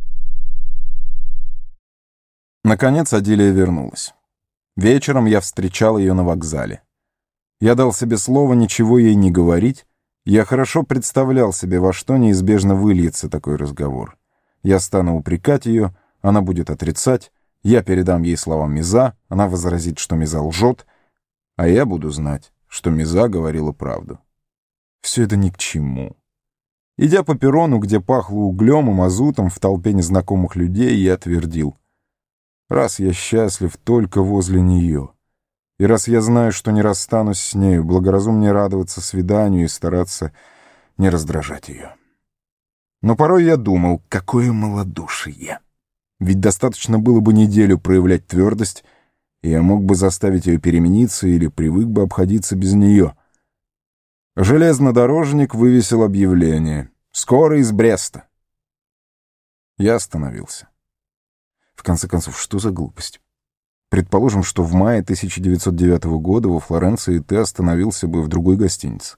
Speaker 1: Наконец Адилия вернулась. Вечером я встречал ее на вокзале. Я дал себе слово ничего ей не говорить. Я хорошо представлял себе, во что неизбежно выльется такой разговор. Я стану упрекать ее, она будет отрицать, я передам ей слова Миза, она возразит, что Миза лжет, а я буду знать, что Миза говорила правду. Все это ни к чему. Идя по перрону, где пахло углем и мазутом, в толпе незнакомых людей, я твердил: раз я счастлив только возле нее, и раз я знаю, что не расстанусь с нею, благоразумнее радоваться свиданию и стараться не раздражать ее. Но порой я думал, какое малодушие. Ведь достаточно было бы неделю проявлять твердость, и я мог бы заставить ее перемениться или привык бы обходиться без нее. Железнодорожник вывесил объявление: «Скоро из Бреста». Я остановился. В конце концов, что за глупость? Предположим, что в мае тысяча девятьсот девятого года во Флоренции ты остановился бы в другой гостинице.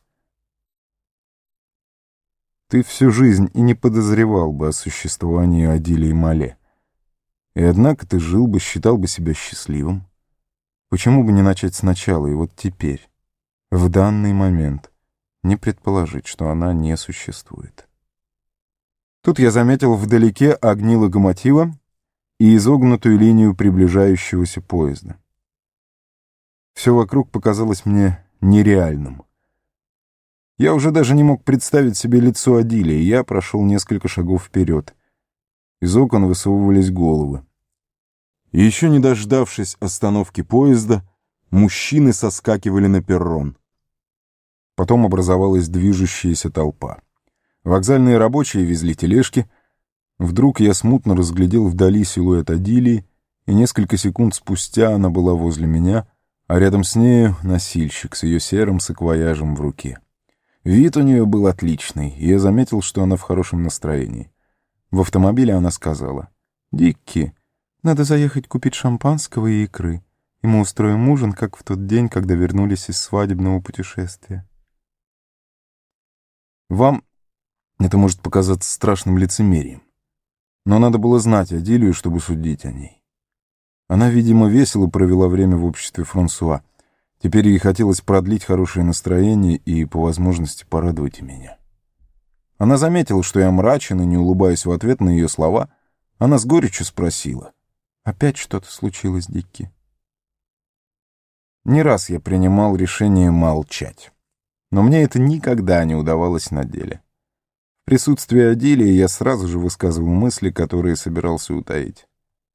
Speaker 1: Ты всю жизнь и не подозревал бы о существовании Адилии Мале. И однако ты жил бы, считал бы себя счастливым. Почему бы не начать сначала, и вот теперь, в данный момент, не предположить, что она не существует? Тут я заметил вдалеке огни локомотива и изогнутую линию приближающегося поезда. Все вокруг показалось мне нереальным. Я уже даже не мог представить себе лицо Адилии, я прошел несколько шагов вперед. Из окон высовывались головы. И еще не дождавшись остановки поезда, мужчины соскакивали на перрон. Потом образовалась движущаяся толпа. Вокзальные рабочие везли тележки. Вдруг я смутно разглядел вдали силуэт Адилии, и несколько секунд спустя она была возле меня, а рядом с нею носильщик с ее серым саквояжем в руке. Вид у нее был отличный, и я заметил, что она в хорошем настроении. В автомобиле она сказала: «Дикки, надо заехать купить шампанского и икры, и мы устроим ужин, как в тот день, когда вернулись из свадебного путешествия». Вам это может показаться страшным лицемерием, но надо было знать Адилию, чтобы судить о ней. Она, видимо, весело провела время в обществе Франсуа. Теперь ей хотелось продлить хорошее настроение и, по возможности, порадовать и меня. Она заметила, что я мрачен, и, не улыбаясь в ответ на ее слова, она с горечью спросила: «Опять что-то случилось, Дикки?» Не раз я принимал решение молчать, но мне это никогда не удавалось на деле. В присутствии Адилии я сразу же высказывал мысли, которые собирался утаить.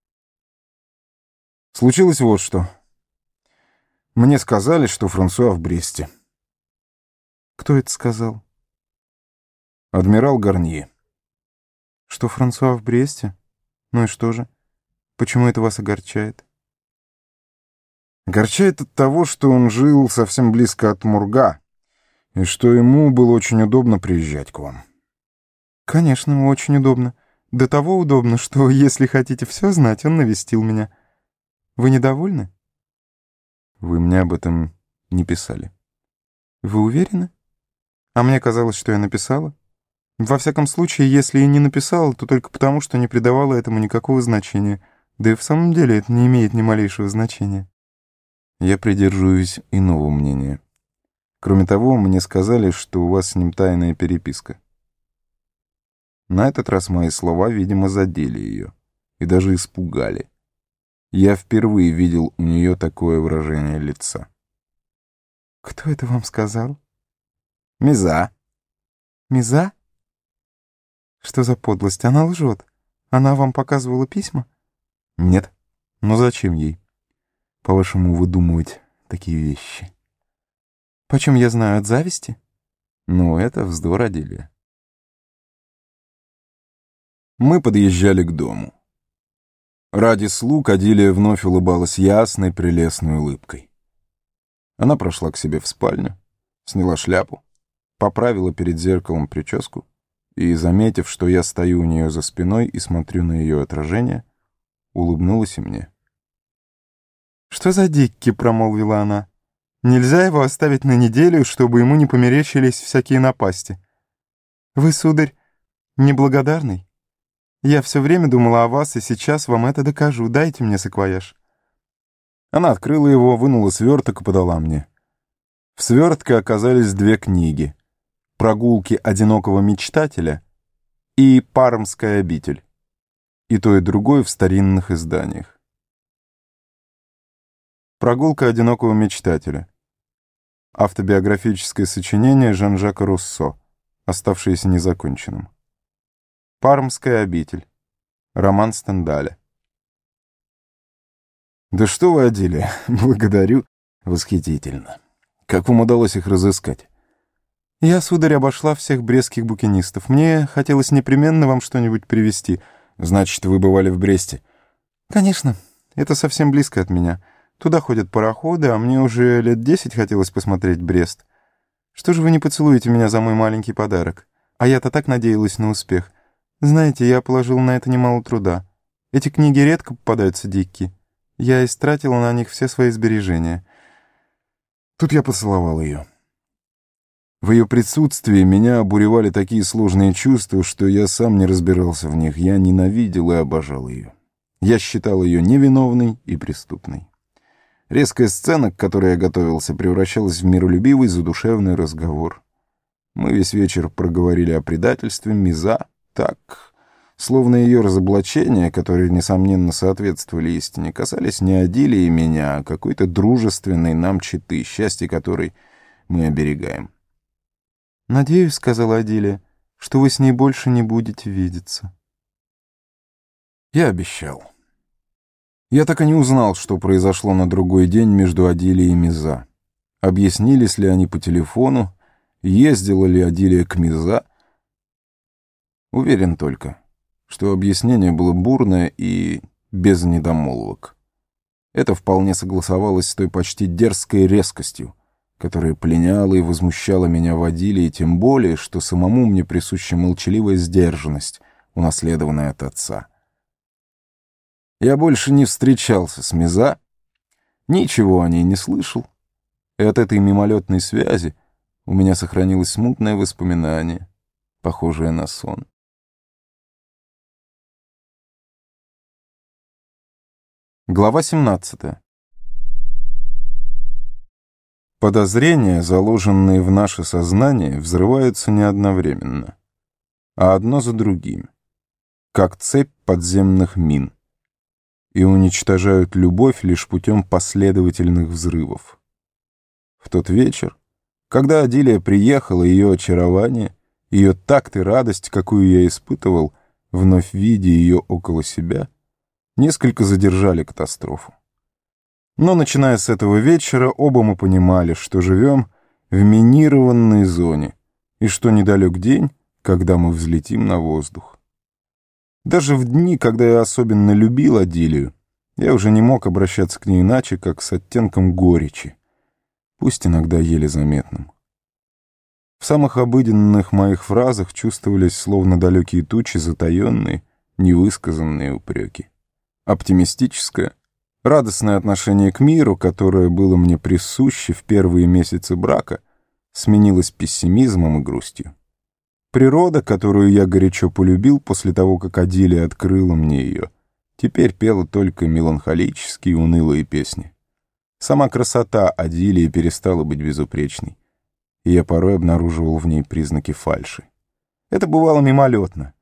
Speaker 1: Случилось вот что. Мне сказали, что Франсуа в Бресте. Кто это сказал? Адмирал Гарнье. Что Франсуа в Бресте? Ну и что же? Почему это вас огорчает? Огорчает от того, что он жил совсем близко от Мурга, и что ему было очень удобно приезжать к вам. Конечно, очень удобно. До того удобно, что, если хотите все знать, он навестил меня. Вы недовольны? Вы мне об этом не писали. Вы уверены? А мне казалось, что я написала. Во всяком случае, если и не написала, то только потому, что не придавала этому никакого значения. Да и в самом деле это не имеет ни малейшего значения. Я придерживаюсь иного мнения. Кроме того, мне сказали, что у вас с ним тайная переписка. На этот раз мои слова, видимо, задели ее и даже испугали. Я впервые видел у нее такое выражение лица.
Speaker 2: «Кто это вам сказал?»
Speaker 1: «Миза».
Speaker 2: «Миза? Что за подлость? Она лжет. Она вам показывала письма?»
Speaker 1: «Нет. Но зачем ей, по-вашему, выдумывать такие вещи?»
Speaker 2: «Почем я знаю, от зависти?»
Speaker 1: «Ну, это вздор, Адилия». Мы подъезжали к дому. Ради слуг Адилия вновь улыбалась ясной, прелестной улыбкой. Она прошла к себе в спальню, сняла шляпу, поправила перед зеркалом прическу и, заметив, что я стою у нее за спиной и смотрю на ее отражение, улыбнулась и мне.
Speaker 2: «Что за Дикки?» — промолвила она. «Нельзя его оставить на неделю, чтобы ему не померещились всякие напасти. Вы, сударь, неблагодарный. Я все время думала о вас, и сейчас вам это докажу. Дайте мне саквояж».
Speaker 1: Она открыла его, вынула сверток и подала мне. В свертке оказались две книги: «Прогулки одинокого мечтателя» и «Пармская обитель». И то, и другое в старинных изданиях. «Прогулка одинокого мечтателя». Автобиографическое сочинение Жан-Жака Руссо, оставшееся незаконченным. «Пармская обитель». Роман Стендаля. «Да что вы, Адилия, благодарю, восхитительно. Как вам удалось их разыскать?»
Speaker 2: «Я, сударь, обошла всех брестских букинистов. Мне хотелось непременно вам что-нибудь привезти».
Speaker 1: «Значит, вы бывали в Бресте?»
Speaker 2: «Конечно. Это совсем близко от меня. Туда ходят пароходы, а мне уже лет десять хотелось посмотреть Брест. Что же вы не поцелуете меня за мой маленький подарок? А я-то так надеялась на успех. Знаете, я положил на это немало труда. Эти книги редко попадаются дикие. Я истратила на них все свои сбережения».
Speaker 1: Тут я поцеловал ее. В ее присутствии меня обуревали такие сложные чувства, что я сам не разбирался в них. Я ненавидел и обожал ее. Я считал ее невиновной и преступной. Резкая сцена, к которой я готовился, превращалась в миролюбивый, задушевный разговор. Мы весь вечер проговорили о предательстве Миза, так, словно ее разоблачения, которые, несомненно, соответствовали истине, касались не Адилии и меня, а какой-то дружественной нам четы, счастье которой мы оберегаем.
Speaker 2: «Надеюсь, — сказала Адилия, — что вы с ней больше не будете видеться».
Speaker 1: Я обещал. Я так и не узнал, что произошло на другой день между Адилией и Миза. Объяснились ли они по телефону, ездила ли Адилия к Миза. Уверен только, что объяснение было бурное и без недомолвок. Это вполне согласовалось с той почти дерзкой резкостью, которая пленяла и возмущала меня в Адилии, тем более, что самому мне присуща молчаливая сдержанность, унаследованная от отца. Я больше не встречался с Миза, ничего о ней не слышал, и от этой мимолетной связи у меня сохранилось смутное воспоминание, похожее на сон. Глава семнадцатая. Подозрения, заложенные в наше сознание, взрываются не одновременно, а одно за другим, как цепь подземных мин, и уничтожают любовь лишь путем последовательных взрывов. В тот вечер, когда Адилия приехала, ее очарование, ее такт и радость, какую я испытывал, вновь видя ее около себя, несколько задержали катастрофу. Но, начиная с этого вечера, оба мы понимали, что живем в минированной зоне, и что недалек день, когда мы взлетим на воздух. Даже в дни, когда я особенно любил Адилию, я уже не мог обращаться к ней иначе, как с оттенком горечи, пусть иногда еле заметным. В самых обыденных моих фразах чувствовались словно далекие тучи затаенные, невысказанные упреки. Оптимистическое, радостное отношение к миру, которое было мне присуще в первые месяцы брака, сменилось пессимизмом и грустью. Природа, которую я горячо полюбил после того, как Адилия открыла мне ее, теперь пела только меланхолические унылые песни. Сама красота Адилии перестала быть безупречной, и я порой обнаруживал в ней признаки фальши. Это бывало мимолетно,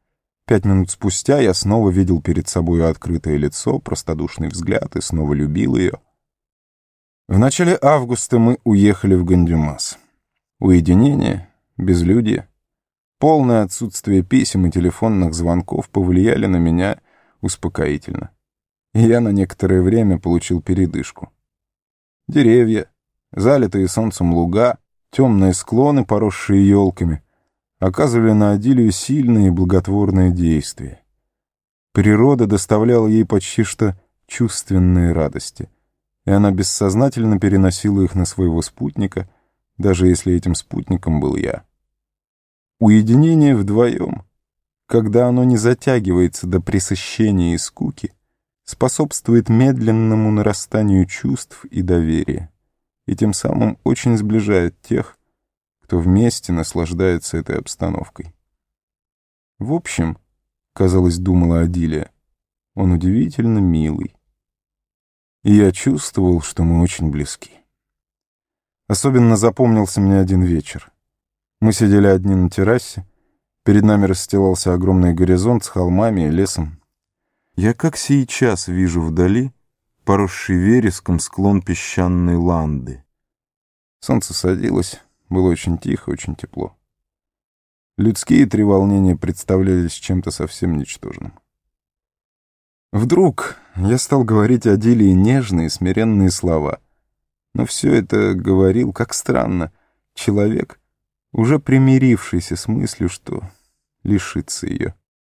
Speaker 1: Пять минут спустя я снова видел перед собой открытое лицо, простодушный взгляд и снова любил ее. В начале августа мы уехали в Гандюмас. Уединение, безлюдье, полное отсутствие писем и телефонных звонков повлияли на меня успокоительно. И я на некоторое время получил передышку. Деревья, залитые солнцем луга, темные склоны, поросшие елками, оказывали на Адилию сильное и благотворное действие. Природа доставляла ей почти что чувственные радости, и она бессознательно переносила их на своего спутника, даже если этим спутником был я. Уединение вдвоем, когда оно не затягивается до пресыщения и скуки, способствует медленному нарастанию чувств и доверия, и тем самым очень сближает тех, кто вместе наслаждается этой обстановкой. В общем, казалось, думала Адилия, он удивительно милый. И я чувствовал, что мы очень близки. Особенно запомнился мне один вечер. Мы сидели одни на террасе, перед нами расстилался огромный горизонт с холмами и лесом. Я как сейчас вижу вдали поросший вереском склон песчаной ланды. Солнце садилось. Было очень тихо, очень тепло. Людские треволнения представлялись чем-то совсем ничтожным. Вдруг я стал говорить Адилии нежные, смиренные слова. Но все это говорил, как странно, человек, уже примирившийся с мыслью, что лишится ее.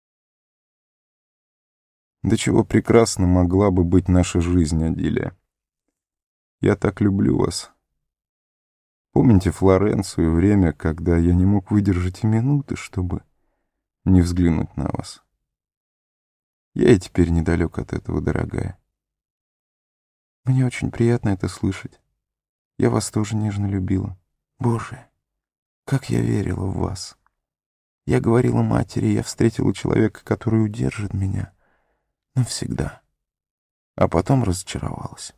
Speaker 1: До чего прекрасно могла бы быть наша жизнь, Адилия. Я так люблю вас. Помните Флоренцию и время, когда я не мог выдержать и минуты, чтобы не взглянуть на вас? Я и теперь недалек от этого, дорогая. Мне очень приятно это слышать. Я вас тоже нежно любила. Боже, как я верила в вас. Я говорила матери, я встретила человека, который удержит меня навсегда. А потом разочаровалась.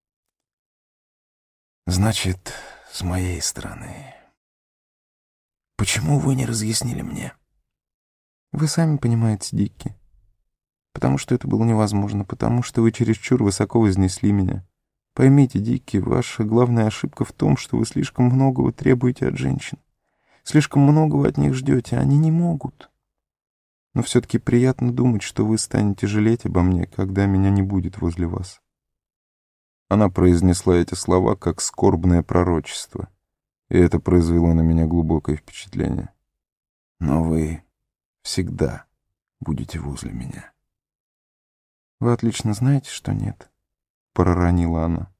Speaker 1: Значит, с моей стороны. Почему вы не разъяснили мне? Вы сами понимаете, Дикки. Потому что это было невозможно, потому что вы чересчур высоко вознесли меня. Поймите, Дикки, ваша главная ошибка в том, что вы слишком многого требуете от женщин. Слишком многого от них ждете, они не могут. Но все-таки приятно думать, что вы станете жалеть обо мне, когда меня не будет возле вас. Она произнесла эти слова как скорбное пророчество, и это произвело на меня глубокое впечатление. Но вы всегда будете возле меня. Вы отлично знаете, что нет, — проронила она.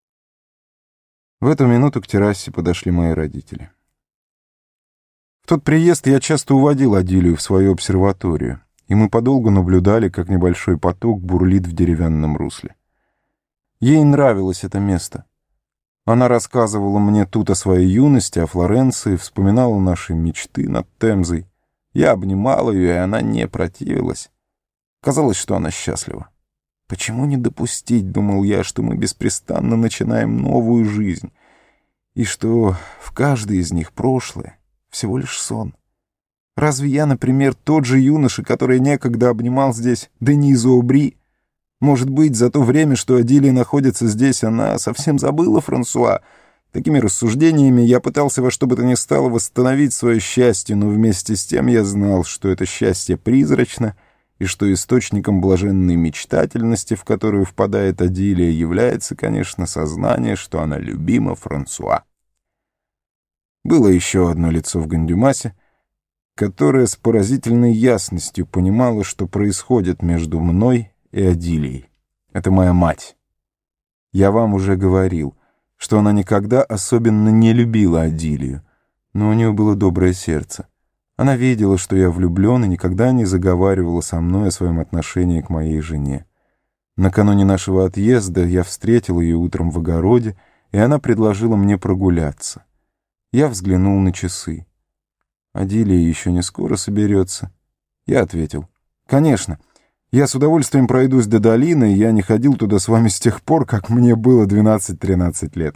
Speaker 1: В эту минуту к террасе подошли мои родители. В тот приезд я часто уводил Адилию в свою обсерваторию, и мы подолгу наблюдали, как небольшой поток бурлит в деревянном русле. Ей нравилось это место. Она рассказывала мне тут о своей юности, о Флоренции, вспоминала наши мечты над Темзой. Я обнимал ее, и она не противилась. Казалось, что она счастлива. Почему не допустить, думал я, что мы беспрестанно начинаем новую жизнь, и что в каждой из них прошлое всего лишь сон. Разве я, например, тот же юноша, который некогда обнимал здесь Денизу Обри? Может быть, за то время, что Адилия находится здесь, она совсем забыла Франсуа? Такими рассуждениями я пытался во что бы то ни стало восстановить свое счастье, но вместе с тем я знал, что это счастье призрачно, и что источником блаженной мечтательности, в которую впадает Адилия, является, конечно, сознание, что она любима Франсуа. Было еще одно лицо в Гандюмасе, которое с поразительной ясностью понимало, что происходит между мной и Адилией. Это моя мать. Я вам уже говорил, что она никогда особенно не любила Адилию, но у нее было доброе сердце. Она видела, что я влюблен, и никогда не заговаривала со мной о своем отношении к моей жене. Накануне нашего отъезда я встретил ее утром в огороде, и она предложила мне прогуляться. Я взглянул на часы. Адилия еще не скоро соберется. Я ответил: «Конечно. Я с удовольствием пройдусь до долины, и я не ходил туда с вами с тех пор, как мне было двенадцать-тринадцать лет».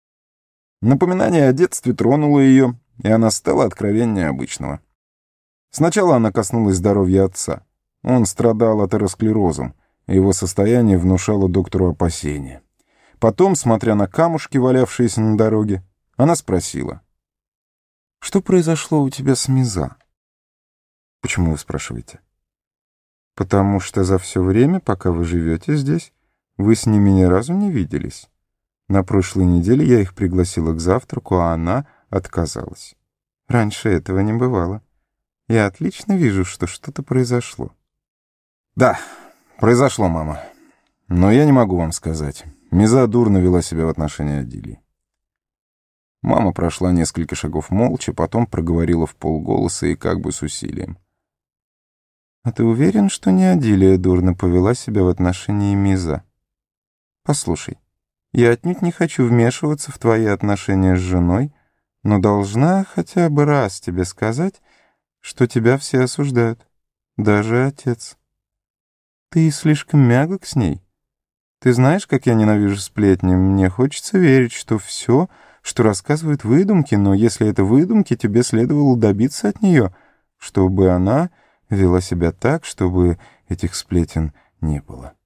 Speaker 1: Напоминание о детстве тронуло ее, и она стала откровеннее обычного. Сначала она коснулась здоровья отца. Он страдал атеросклерозом, и его состояние внушало доктору опасения. Потом, смотря на камушки, валявшиеся на дороге, она спросила: «Что произошло у тебя с Миза?» «Почему вы спрашиваете?» «Потому что за все время, пока вы живете здесь, вы с ними ни разу не виделись. На прошлой неделе я их пригласила к завтраку, а она отказалась. Раньше этого не бывало. Я отлично вижу, что что-то произошло». «Да, произошло, мама. Но я не могу вам сказать. Миза дурно вела себя в отношении Адилии». Мама прошла несколько шагов молча, потом проговорила вполголоса и как бы с усилием: «А ты уверен, что не Адилия дурно повела себя в отношении Миза? Послушай, я отнюдь не хочу вмешиваться в твои отношения с женой, но должна хотя бы раз тебе сказать, что тебя все осуждают, даже отец. Ты слишком мягок с ней. Ты знаешь, как я ненавижу сплетни. Мне хочется верить, что все, что рассказывают, выдумки, но если это выдумки, тебе следовало добиться от нее, чтобы она вела себя так, чтобы этих сплетен не было».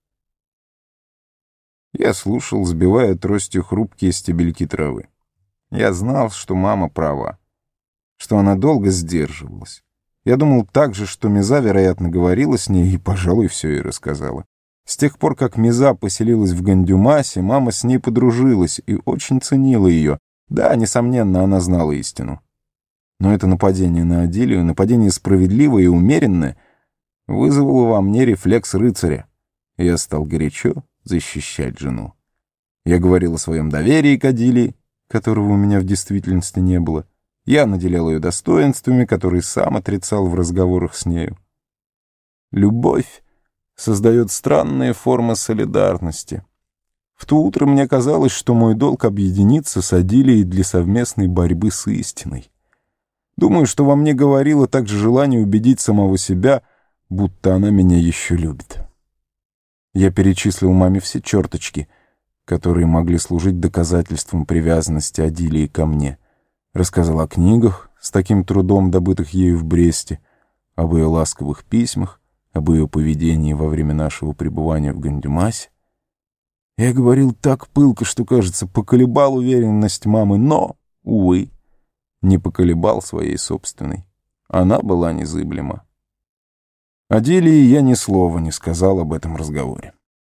Speaker 1: Я слушал, сбивая тростью хрупкие стебельки травы. Я знал, что мама права, что она долго сдерживалась. Я думал также, что Миза, вероятно, говорила с ней и, пожалуй, все ей рассказала. С тех пор, как Миза поселилась в Гандюмасе, мама с ней подружилась и очень ценила ее. Да, несомненно, она знала истину. Но это нападение на Адилию, нападение справедливое и умеренное, вызвало во мне рефлекс рыцаря. И я стал горячо защищать жену. Я говорил о своем доверии к Адилии, которого у меня в действительности не было. Я наделял ее достоинствами, которые сам отрицал в разговорах с нею. Любовь создает странные формы солидарности. В то утро мне казалось, что мой долг объединиться с Адилией для совместной борьбы с истиной. Думаю, что во мне говорило также желание убедить самого себя, будто она меня еще любит. Я перечислил маме все черточки, которые могли служить доказательством привязанности Адилии ко мне. Рассказал о книгах, с таким трудом добытых ею в Бресте, об ее ласковых письмах, об ее поведении во время нашего пребывания в Гандюмасе. Я говорил так пылко, что, кажется, поколебал уверенность мамы, но, увы, не поколебал своей собственной. Она была незыблема. Адилии я ни слова не сказал об этом разговоре.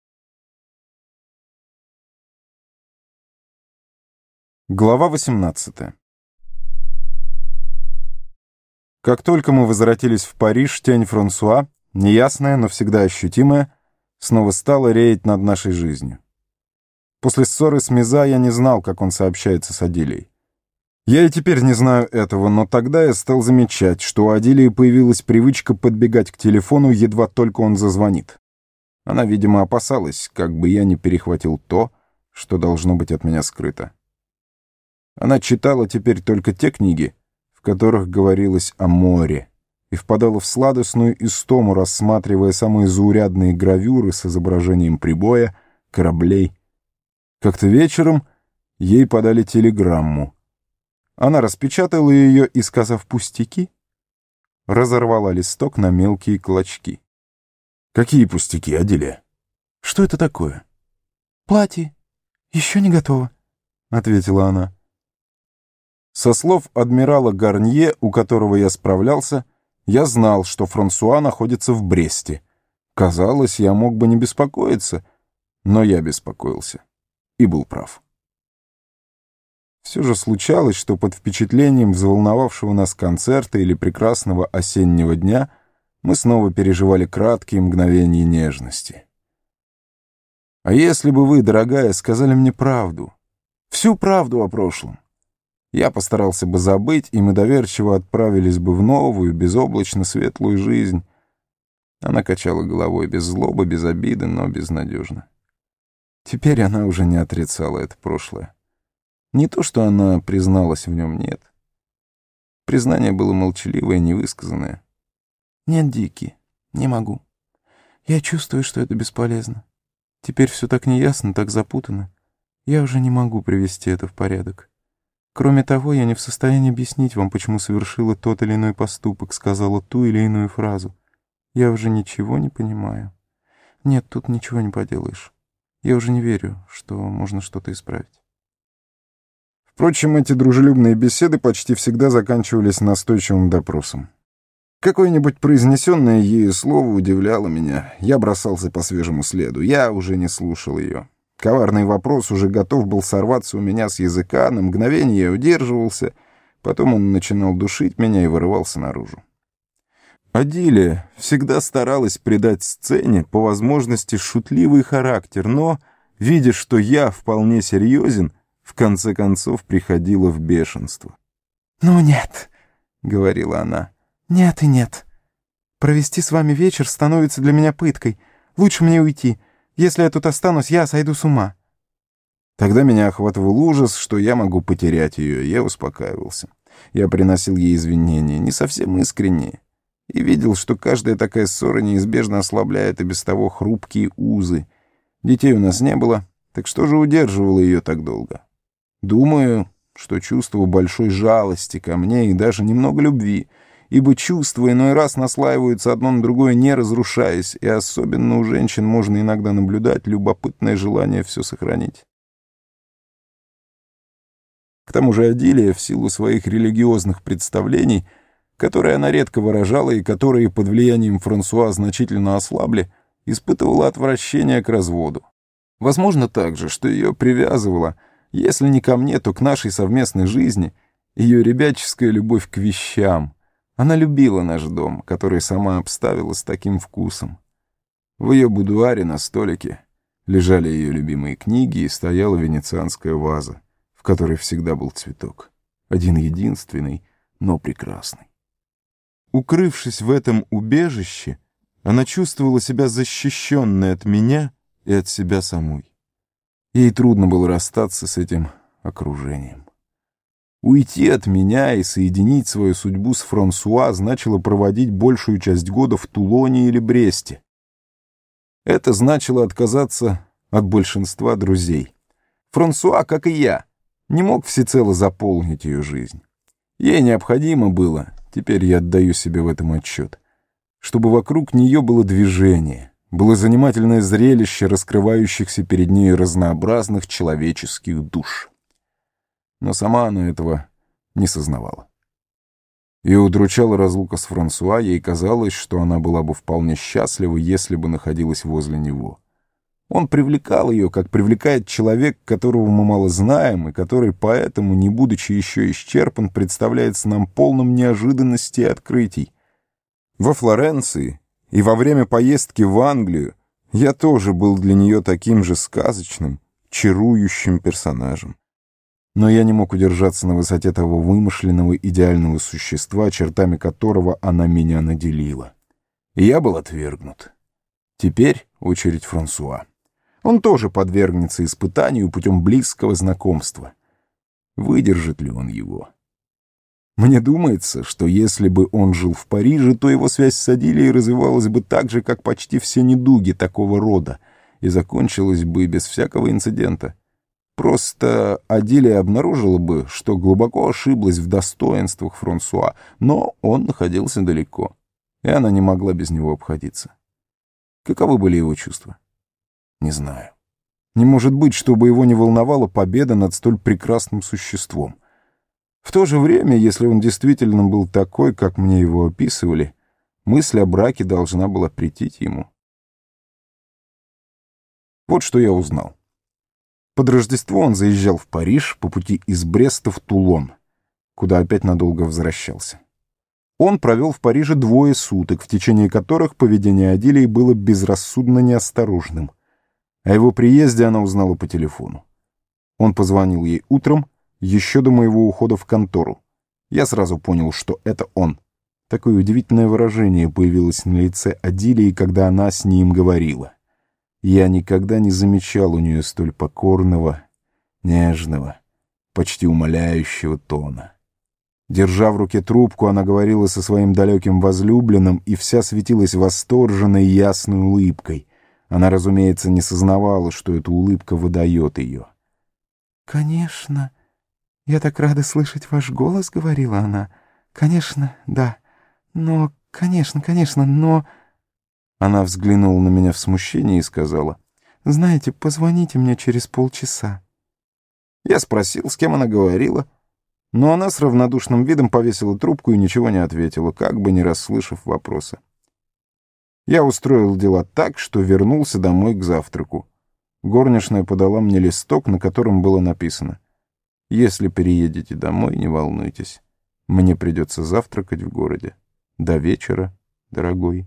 Speaker 1: Глава восемнадцатая. Как только мы возвратились в Париж, тень Франсуа, неясная, но всегда ощутимая, снова стала реять над нашей жизнью. После ссоры с Миза я не знал, как он сообщается с Адилией. Я и теперь не знаю этого, но тогда я стал замечать, что у Адилии появилась привычка подбегать к телефону, едва только он зазвонит. Она, видимо, опасалась, как бы я не перехватил то, что должно быть от меня скрыто. Она читала теперь только те книги, в которых говорилось о море, и впадала в сладостную истому, рассматривая самые заурядные гравюры с изображением прибоя, кораблей. Как-то вечером ей подали телеграмму. Она распечатала ее и, сказав пустяки, разорвала листок на мелкие клочки. «Какие пустяки, Адилия? Что это такое?»
Speaker 2: «Платье. Еще не готово», — ответила она.
Speaker 1: Со слов адмирала Гарнье, у которого я справлялся, я знал, что Франсуа находится в Бресте. Казалось, я мог бы не беспокоиться, но я беспокоился и был прав. Все же случалось, что под впечатлением взволновавшего нас концерта или прекрасного осеннего дня мы снова переживали краткие мгновения нежности. А если бы вы, дорогая, сказали мне правду, всю правду о прошлом, я постарался бы забыть, и мы доверчиво отправились бы в новую, безоблачно светлую жизнь. Она качала головой без злобы, без обиды, но безнадежно. Теперь она уже не отрицала это прошлое. Не то, что она призналась в нем, нет. Признание было молчаливое, невысказанное.
Speaker 2: «Нет, Дики, не могу. Я чувствую, что это бесполезно. Теперь все так неясно, так запутано. Я уже не могу привести это в порядок. Кроме того, я не в состоянии объяснить вам, почему совершила тот или иной поступок, сказала ту или иную фразу. Я уже ничего не понимаю. Нет, тут ничего не поделаешь. Я уже не верю, что можно что-то исправить.
Speaker 1: Впрочем, эти дружелюбные беседы почти всегда заканчивались настойчивым допросом. Какое-нибудь произнесенное ею слово удивляло меня. Я бросался по свежему следу. Я уже не слушал ее. Коварный вопрос уже готов был сорваться у меня с языка. На мгновение я удерживался. Потом он начинал душить меня и вырывался наружу. Адилия всегда старалась придать сцене по возможности шутливый характер, но, видя, что я вполне серьезен, в конце концов приходила в бешенство.
Speaker 2: «Ну нет», — говорила она, — «нет и нет. Провести с вами вечер становится для меня пыткой. Лучше мне уйти. Если я тут останусь, я сойду с ума».
Speaker 1: Тогда меня охватывал ужас, что я могу потерять ее. Я успокаивался. Я приносил ей извинения, не совсем искренние, и видел, что каждая такая ссора неизбежно ослабляет и без того хрупкие узы. Детей у нас не было, так что же удерживало ее так долго? Думаю, что чувство большой жалости ко мне и даже немного любви, ибо чувства иной раз наслаиваются одно на другое, не разрушаясь, и особенно у женщин можно иногда наблюдать любопытное желание все сохранить. К тому же Адилия, в силу своих религиозных представлений, которые она редко выражала и которые под влиянием Франсуа значительно ослабли, испытывала отвращение к разводу. Возможно также, что ее привязывала, если не ко мне, то к нашей совместной жизни, ее ребяческая любовь к вещам. Она любила наш дом, который сама обставила с таким вкусом. В ее будуаре на столике лежали ее любимые книги и стояла венецианская ваза, в которой всегда был цветок. Один-единственный, но прекрасный. Укрывшись в этом убежище, она чувствовала себя защищенной от меня и от себя самой. Ей трудно было расстаться с этим окружением. Уйти от меня и соединить свою судьбу с Франсуа значило проводить большую часть года в Тулоне или Бресте. Это значило отказаться от большинства друзей. Франсуа, как и я, не мог всецело заполнить ее жизнь. Ей необходимо было, теперь я отдаю себе в этом отчет, чтобы вокруг нее было движение, было занимательное зрелище раскрывающихся перед ней разнообразных человеческих душ. Но сама она этого не сознавала. Ее удручала разлука с Франсуа, ей казалось, что она была бы вполне счастлива, если бы находилась возле него. Он привлекал ее, как привлекает человек, которого мы мало знаем, и который поэтому, не будучи еще исчерпан, представляется нам полным неожиданностей и открытий. Во Флоренции и во время поездки в Англию я тоже был для нее таким же сказочным, чарующим персонажем. Но я не мог удержаться на высоте того вымышленного идеального существа, чертами которого она меня наделила. И я был отвергнут. Теперь очередь Франсуа. Он тоже подвергнется испытанию путем близкого знакомства. Выдержит ли он его? Мне думается, что если бы он жил в Париже, то его связь с Адилией развивалась бы так же, как почти все недуги такого рода, и закончилась бы без всякого инцидента. Просто Адилия обнаружила бы, что глубоко ошиблась в достоинствах Франсуа, но он находился далеко, и она не могла без него обходиться. Каковы были его чувства? Не знаю. Не может быть, чтобы его не волновала победа над столь прекрасным существом. В то же время, если он действительно был такой, как мне его описывали, мысль о браке должна была претить ему. Вот что я узнал. Под Рождество он заезжал в Париж по пути из Бреста в Тулон, куда опять надолго возвращался. Он провел в Париже двое суток, в течение которых поведение Адилии было безрассудно неосторожным. О его приезде она узнала по телефону. Он позвонил ей утром, еще до моего ухода в контору. Я сразу понял, что это он. Такое удивительное выражение появилось на лице Адилии, когда она с ним говорила. Я никогда не замечал у нее столь покорного, нежного, почти умоляющего тона. Держа в руке трубку, она говорила со своим далеким возлюбленным и вся светилась восторженной ясной улыбкой. Она, разумеется, не сознавала, что эта улыбка выдает ее.
Speaker 2: «Конечно, «Я так рада слышать ваш голос», — говорила она. «Конечно, да. Но, конечно, конечно, но...»
Speaker 1: Она взглянула на меня в смущении и сказала:
Speaker 2: «Знаете, позвоните мне через полчаса».
Speaker 1: Я спросил, с кем она говорила, но она с равнодушным видом повесила трубку и ничего не ответила, как бы не расслышав вопроса. Я устроил дела так, что вернулся домой к завтраку. Горничная подала мне листок, на котором было написано: «Если переедете домой, не волнуйтесь. Мне придется завтракать в городе. До вечера, дорогой».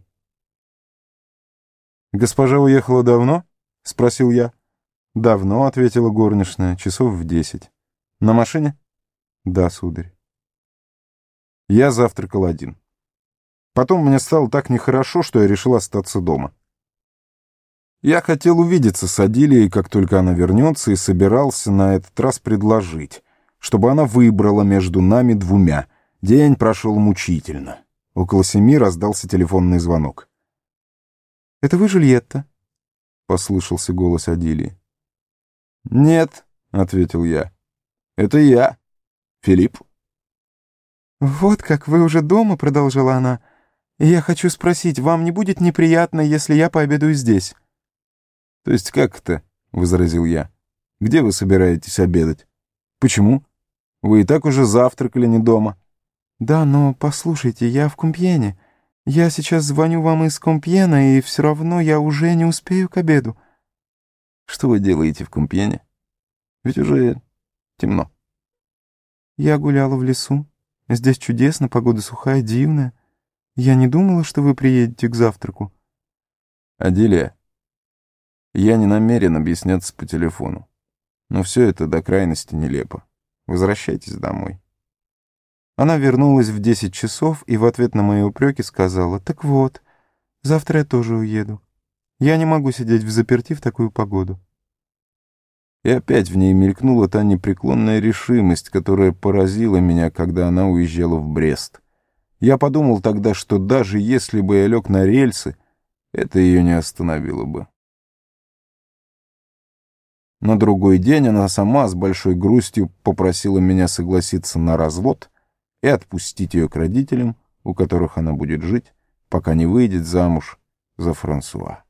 Speaker 1: «Госпожа уехала давно?» — спросил я. «Давно», — ответила горничная, — «часов в десять». «На машине?» «Да, сударь». Я завтракал один. Потом мне стало так нехорошо, что я решил остаться дома. Я хотел увидеться с Адилией, как только она вернется, и собирался на этот раз предложить, чтобы она выбрала между нами двумя. День прошел мучительно. Около семи раздался телефонный звонок.
Speaker 2: «Это вы, Жюльетта?»
Speaker 1: — послышался голос Адилии. «Нет», — ответил я. «Это я, Филипп».
Speaker 2: «Вот как, вы уже дома?» — продолжала она. «Я хочу спросить, вам не будет неприятно, если я пообедаю здесь?»
Speaker 1: «То есть как это?» — возразил я. «Где вы собираетесь обедать? Почему? Вы и так уже завтракали не дома».
Speaker 2: «Да, но послушайте, я в Компьене. Я сейчас звоню вам из Компьена, и все равно я уже не успею к обеду».
Speaker 1: «Что вы делаете в Компьене? Ведь уже темно».
Speaker 2: «Я гуляла в лесу. Здесь чудесно, погода сухая, дивная. Я не думала, что вы приедете к завтраку».
Speaker 1: «Адилия, я не намерен объясняться по телефону, но все это до крайности нелепо. Возвращайтесь домой».
Speaker 2: Она вернулась в десять часов и в ответ на мои упреки сказала: «Так вот, завтра я тоже уеду. Я не могу сидеть взаперти в такую погоду».
Speaker 1: И опять в ней мелькнула та непреклонная решимость, которая поразила меня, когда она уезжала в Брест. Я подумал тогда, что даже если бы я лег на рельсы, это ее не остановило бы. На другой день она сама с большой грустью попросила меня согласиться на развод и отпустить ее к родителям, у которых она будет жить, пока не выйдет замуж за Франсуа.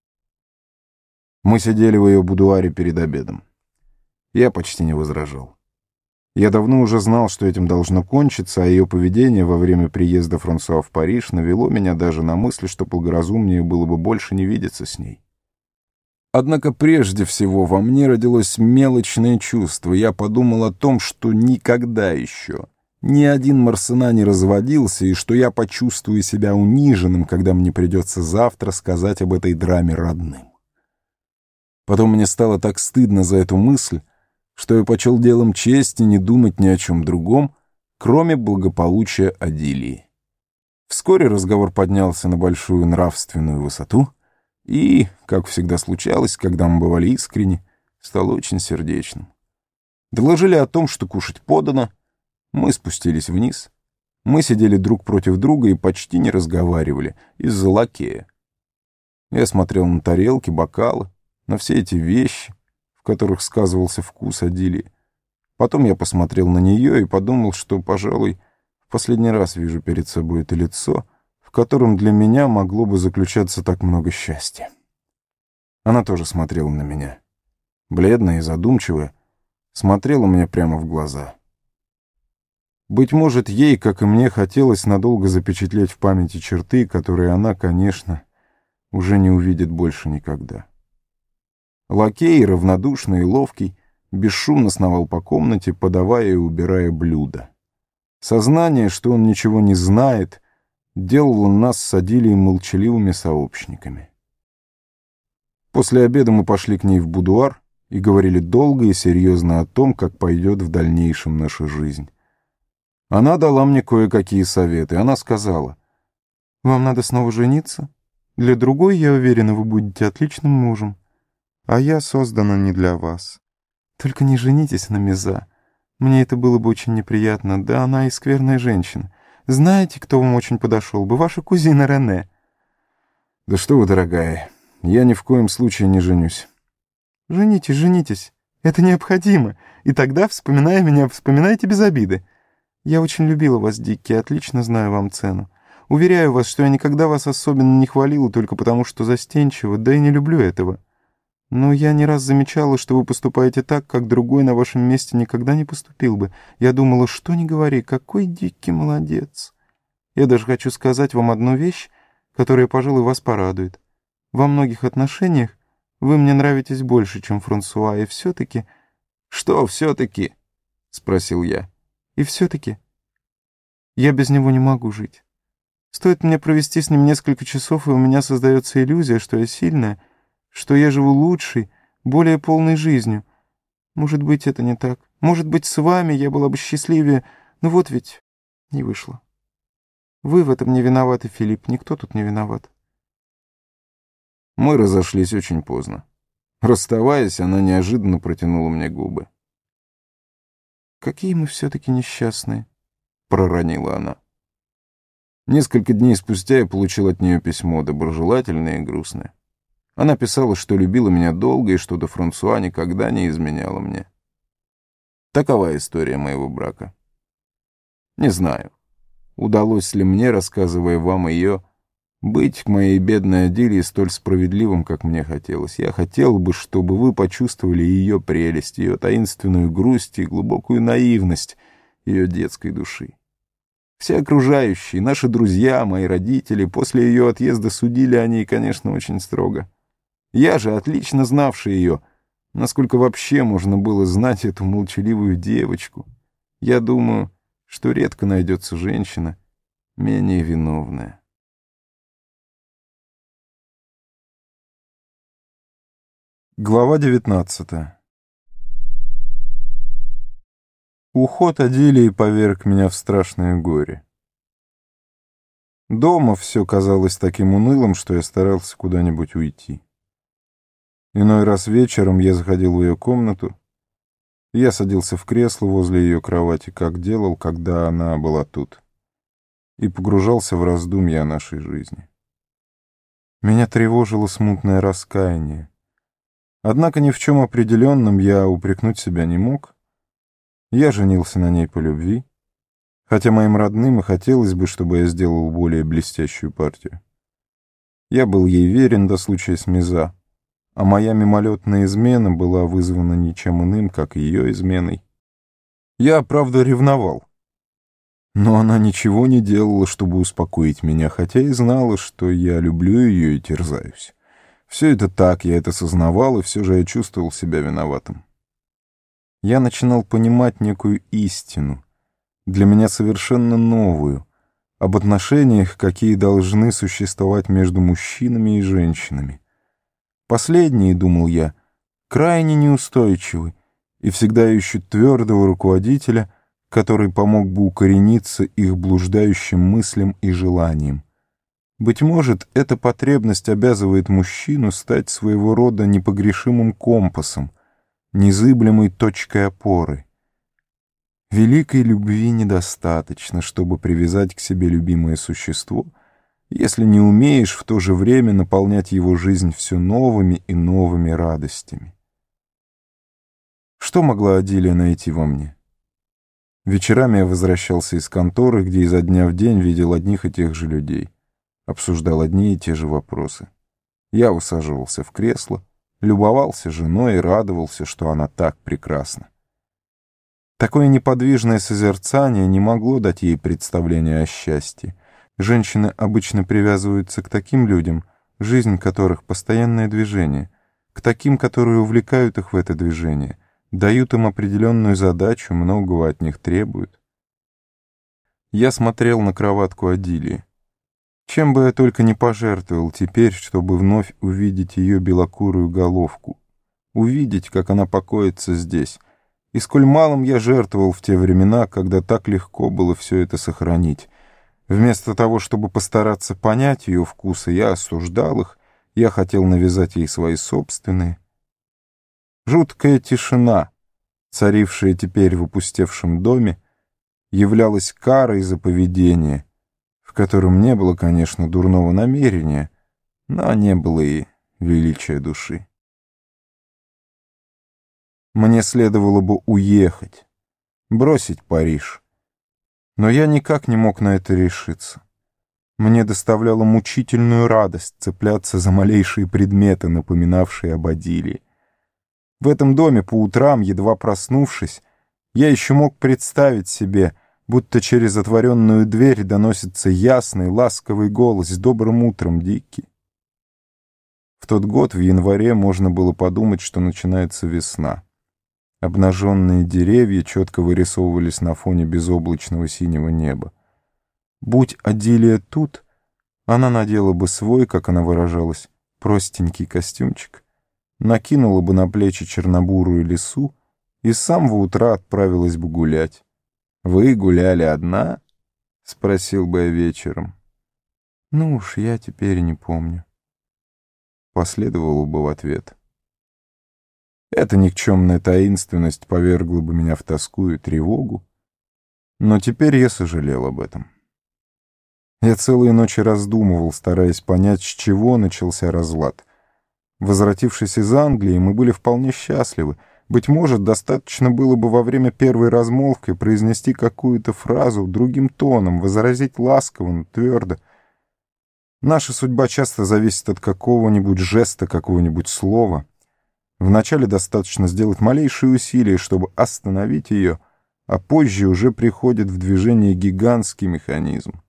Speaker 1: Мы сидели в ее будуаре перед обедом. Я почти не возражал. Я давно уже знал, что этим должно кончиться, а ее поведение во время приезда Франсуа в Париж навело меня даже на мысль, что благоразумнее было бы больше не видеться с ней. Однако прежде всего во мне родилось мелочное чувство. Я подумал о том, что никогда еще ни один Марсена не разводился, и что я почувствую себя униженным, когда мне придется завтра сказать об этой драме родным. Потом мне стало так стыдно за эту мысль, что я почел делом чести не думать ни о чем другом, кроме благополучия Адилии. Вскоре разговор поднялся на большую нравственную высоту и, как всегда случалось, когда мы бывали искренни, стал очень сердечным. Доложили о том, что кушать подано, мы спустились вниз. Мы сидели друг против друга и почти не разговаривали из-за лакея. Я смотрел на тарелки, бокалы, на все эти вещи, в которых сказывался вкус Адилии. Потом я посмотрел на нее и подумал, что, пожалуй, в последний раз вижу перед собой это лицо, в котором для меня могло бы заключаться так много счастья. Она тоже смотрела на меня. Бледная и задумчивая, смотрела мне прямо в глаза. Быть может, ей, как и мне, хотелось надолго запечатлеть в памяти черты, которые она, конечно, уже не увидит больше никогда. Лакей, равнодушный и ловкий, бесшумно сновал по комнате, подавая и убирая блюда. Сознание, что он ничего не знает, делало нас с Адилией молчаливыми сообщниками. После обеда мы пошли к ней в будуар и говорили долго и серьезно о том, как пойдет в дальнейшем наша жизнь. Она дала мне кое-какие советы. Она сказала: «Вам надо снова жениться? Для другой, я уверена, вы будете отличным мужем. А я создана не для вас. Только не женитесь на Меза. Мне это было бы очень неприятно. Да она и скверная женщина. Знаете, кто вам очень подошел бы? Ваша кузина Рене». «Да что вы, дорогая, я ни в коем случае не женюсь». «Женитесь, женитесь.
Speaker 2: Это необходимо. И тогда, вспоминая меня, вспоминайте без обиды. Я очень любила вас, Дикки, отлично знаю вам цену. Уверяю вас, что я никогда вас особенно не хвалила только потому, что застенчива, да и не люблю этого. Но я не раз замечала, что вы поступаете так, как другой на вашем месте никогда не поступил бы. Я думала, что ни говори, какой Дикки молодец. Я даже хочу сказать вам одну вещь, которая, пожалуй, вас порадует. Во многих отношениях вы мне нравитесь больше, чем Франсуа, и все-таки...
Speaker 1: «Что все-таки?» — спросил я.
Speaker 2: И все-таки я без него не могу жить. Стоит мне провести с ним несколько часов, и у меня создается иллюзия, что я сильная, что я живу лучшей, более полной жизнью. Может быть, это не так. Может быть, с вами я была бы счастливее, но вот ведь не вышло. Вы в этом не виноваты, Филипп, никто тут не виноват.
Speaker 1: Мы разошлись очень поздно. Расставаясь, она неожиданно протянула мне губы.
Speaker 2: «Какие мы все-таки несчастные», —
Speaker 1: проронила она. Несколько дней спустя я получил от нее письмо, доброжелательное и грустное. Она писала, что любила меня долго и что до Франсуа никогда не изменяла мне. Такова история моего брака. Не знаю, удалось ли мне, рассказывая вам ее, быть к моей бедной Адилии столь справедливым, как мне хотелось. Я хотел бы, чтобы вы почувствовали ее прелесть, ее таинственную грусть и глубокую наивность ее детской души. Все окружающие, наши друзья, мои родители, после ее отъезда судили о ней, конечно, очень строго. Я же, отлично знавший ее, насколько вообще можно было знать эту молчаливую девочку, я думаю, что редко найдется женщина менее виновная. Глава девятнадцатая. Уход Адилии поверг меня в страшное горе. Дома все казалось таким унылым, что я старался куда-нибудь уйти. Иной раз вечером я заходил в ее комнату, я садился в кресло возле ее кровати, как делал, когда она была тут, и погружался в раздумья о нашей жизни. Меня тревожило смутное раскаяние. Однако ни в чем определенном я упрекнуть себя не мог. Я женился на ней по любви, хотя моим родным и хотелось бы, чтобы я сделал более блестящую партию. Я был ей верен до случая с Миза, а моя мимолетная измена была вызвана ничем иным, как ее изменой. Я, правда, ревновал, но она ничего не делала, чтобы успокоить меня, хотя и знала, что я люблю ее и терзаюсь. Все это так, я это сознавал, и все же я чувствовал себя виноватым. Я начинал понимать некую истину, для меня совершенно новую, об отношениях, какие должны существовать между мужчинами и женщинами. Последние, думал я, крайне неустойчивы и всегда ищут твердого руководителя, который помог бы укорениться их блуждающим мыслям и желаниям. Быть может, эта потребность обязывает мужчину стать своего рода непогрешимым компасом, незыблемой точкой опоры. Великой любви недостаточно, чтобы привязать к себе любимое существо, если не умеешь в то же время наполнять его жизнь все новыми и новыми радостями. Что могла Адилия найти во мне? Вечерами я возвращался из конторы, где изо дня в день видел одних и тех же людей. Обсуждал одни и те же вопросы. Я усаживался в кресло, любовался женой и радовался, что она так прекрасна. Такое неподвижное созерцание не могло дать ей представления о счастье. Женщины обычно привязываются к таким людям, жизнь которых — постоянное движение, к таким, которые увлекают их в это движение, дают им определенную задачу, многого от них требуют. Я смотрел на кроватку Адилии. Чем бы я только не пожертвовал теперь, чтобы вновь увидеть ее белокурую головку, увидеть, как она покоится здесь, и сколь малым я жертвовал в те времена, когда так легко было все это сохранить. Вместо того, чтобы постараться понять ее вкусы, я осуждал их, я хотел навязать ей свои собственные. Жуткая тишина, царившая теперь в опустевшем доме, являлась карой за поведение, в котором не было, конечно, дурного намерения, но не было и величия души. Мне следовало бы уехать, бросить Париж. Но я никак не мог на это решиться. Мне доставляло мучительную радость цепляться за малейшие предметы, напоминавшие об Адилии. В этом доме по утрам, едва проснувшись, я еще мог представить себе, будто через отворенную дверь доносится ясный, ласковый голос с «Добрым утром, Дикки». В тот год, в январе, можно было подумать, что начинается весна. Обнаженные деревья четко вырисовывались на фоне безоблачного синего неба. Будь Адилия тут, она надела бы свой, как она выражалась, простенький костюмчик, накинула бы на плечи чернобурую лису и с самого утра отправилась бы гулять. «Вы гуляли одна?» — спросил бы я вечером. «Ну уж я теперь не помню», — последовало бы в ответ. Эта никчемная таинственность повергла бы меня в тоску и тревогу, но теперь я сожалел об этом. Я целые ночи раздумывал, стараясь понять, с чего начался разлад. Возвратившись из Англии, мы были вполне счастливы. Быть может, достаточно было бы во время первой размолвки произнести какую-то фразу другим тоном, возразить ласково, но твердо. Наша судьба часто зависит от какого-нибудь жеста, какого-нибудь слова. Вначале достаточно сделать малейшие усилия, чтобы остановить ее, а позже уже приходит в движение гигантский механизм.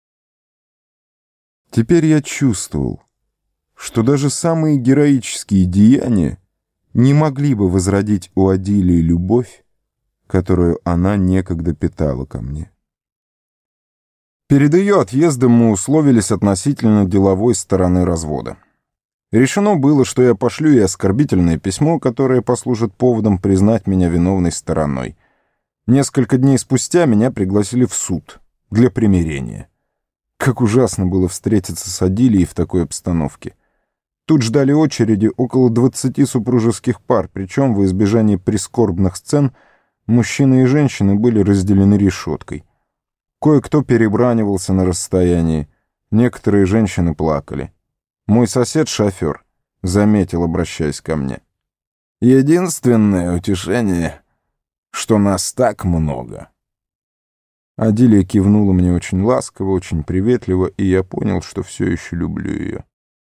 Speaker 1: Теперь я чувствовал, что даже самые героические деяния не могли бы возродить у Адилии любовь, которую она некогда питала ко мне. Перед ее отъездом мы условились относительно деловой стороны развода. Решено было, что я пошлю ей оскорбительное письмо, которое послужит поводом признать меня виновной стороной. Несколько дней спустя меня пригласили в суд для примирения. Как ужасно было встретиться с Адилией в такой обстановке. Тут ждали очереди около двадцати супружеских пар, причем во избежание прискорбных сцен мужчины и женщины были разделены решеткой. Кое-кто перебранивался на расстоянии, некоторые женщины плакали. Мой сосед-шофер заметил, обращаясь ко мне: «Единственное утешение, что нас так много». Адилия кивнула мне очень ласково, очень приветливо, и я понял, что все еще люблю ее.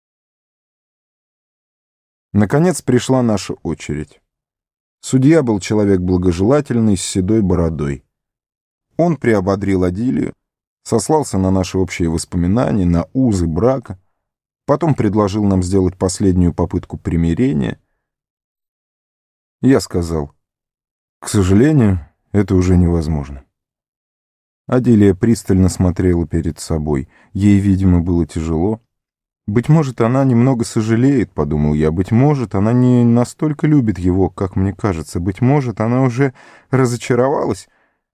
Speaker 1: Наконец пришла наша очередь. Судья был человек благожелательный, с седой бородой. Он приободрил Адилию, сослался на наши общие воспоминания, на узы брака, потом предложил нам сделать последнюю попытку примирения. Я сказал: «К сожалению, это уже невозможно». Адилия пристально смотрела перед собой. Ей, видимо, было тяжело. «Быть может, она немного сожалеет», — подумал я. «Быть может, она не настолько любит его, как мне кажется. Быть может, она уже разочаровалась».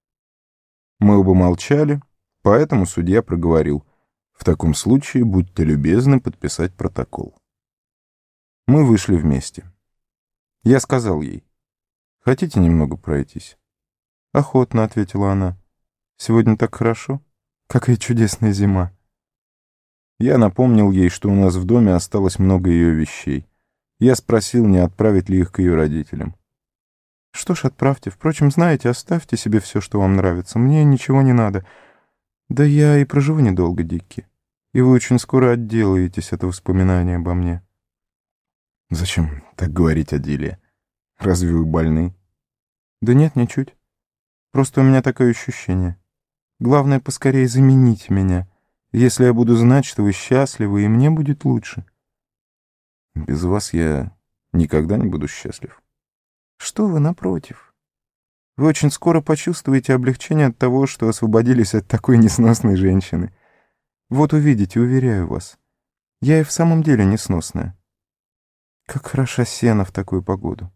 Speaker 1: Мы оба молчали, поэтому судья проговорил: «В таком случае будьте любезны подписать протокол». Мы вышли вместе. Я сказал ей: «Хотите немного пройтись?» «Охотно», — ответила она. «Сегодня так хорошо. Какая чудесная зима». Я напомнил ей, что у нас в доме осталось много ее вещей. Я спросил, не отправить ли их к ее родителям. «Что ж, отправьте. Впрочем, знаете, оставьте себе все, что вам нравится. Мне ничего не надо. Да я и проживу недолго, Дикки. И вы очень скоро отделаетесь от воспоминания обо мне». «Зачем так говорить, Адилия? Разве вы больны?» «Да нет, ничуть. Просто у меня такое ощущение. Главное, поскорее замените меня. Если я буду знать, что вы счастливы, и мне будет лучше». «Без вас я никогда не буду счастлив». «Что вы, напротив. Вы очень скоро почувствуете облегчение от того, что освободились от такой несносной женщины. Вот увидите, уверяю вас. Я и в самом деле несносная. Как хороша сена в такую погоду».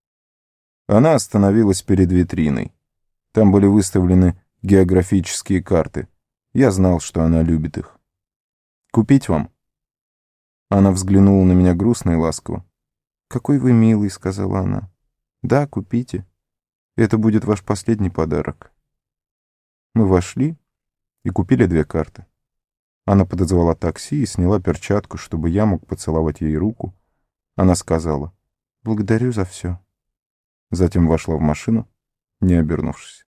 Speaker 1: Она остановилась перед витриной. Там были выставлены географические карты. Я знал, что она любит их. «Купить вам?» Она взглянула на меня грустно и ласково. «Какой вы милый», — сказала она. «Да, купите. Это будет ваш последний подарок». Мы вошли и купили две карты. Она подозвала такси и сняла перчатку, чтобы я мог поцеловать ей руку. Она сказала: «Благодарю за все». Затем вошла в машину, не обернувшись.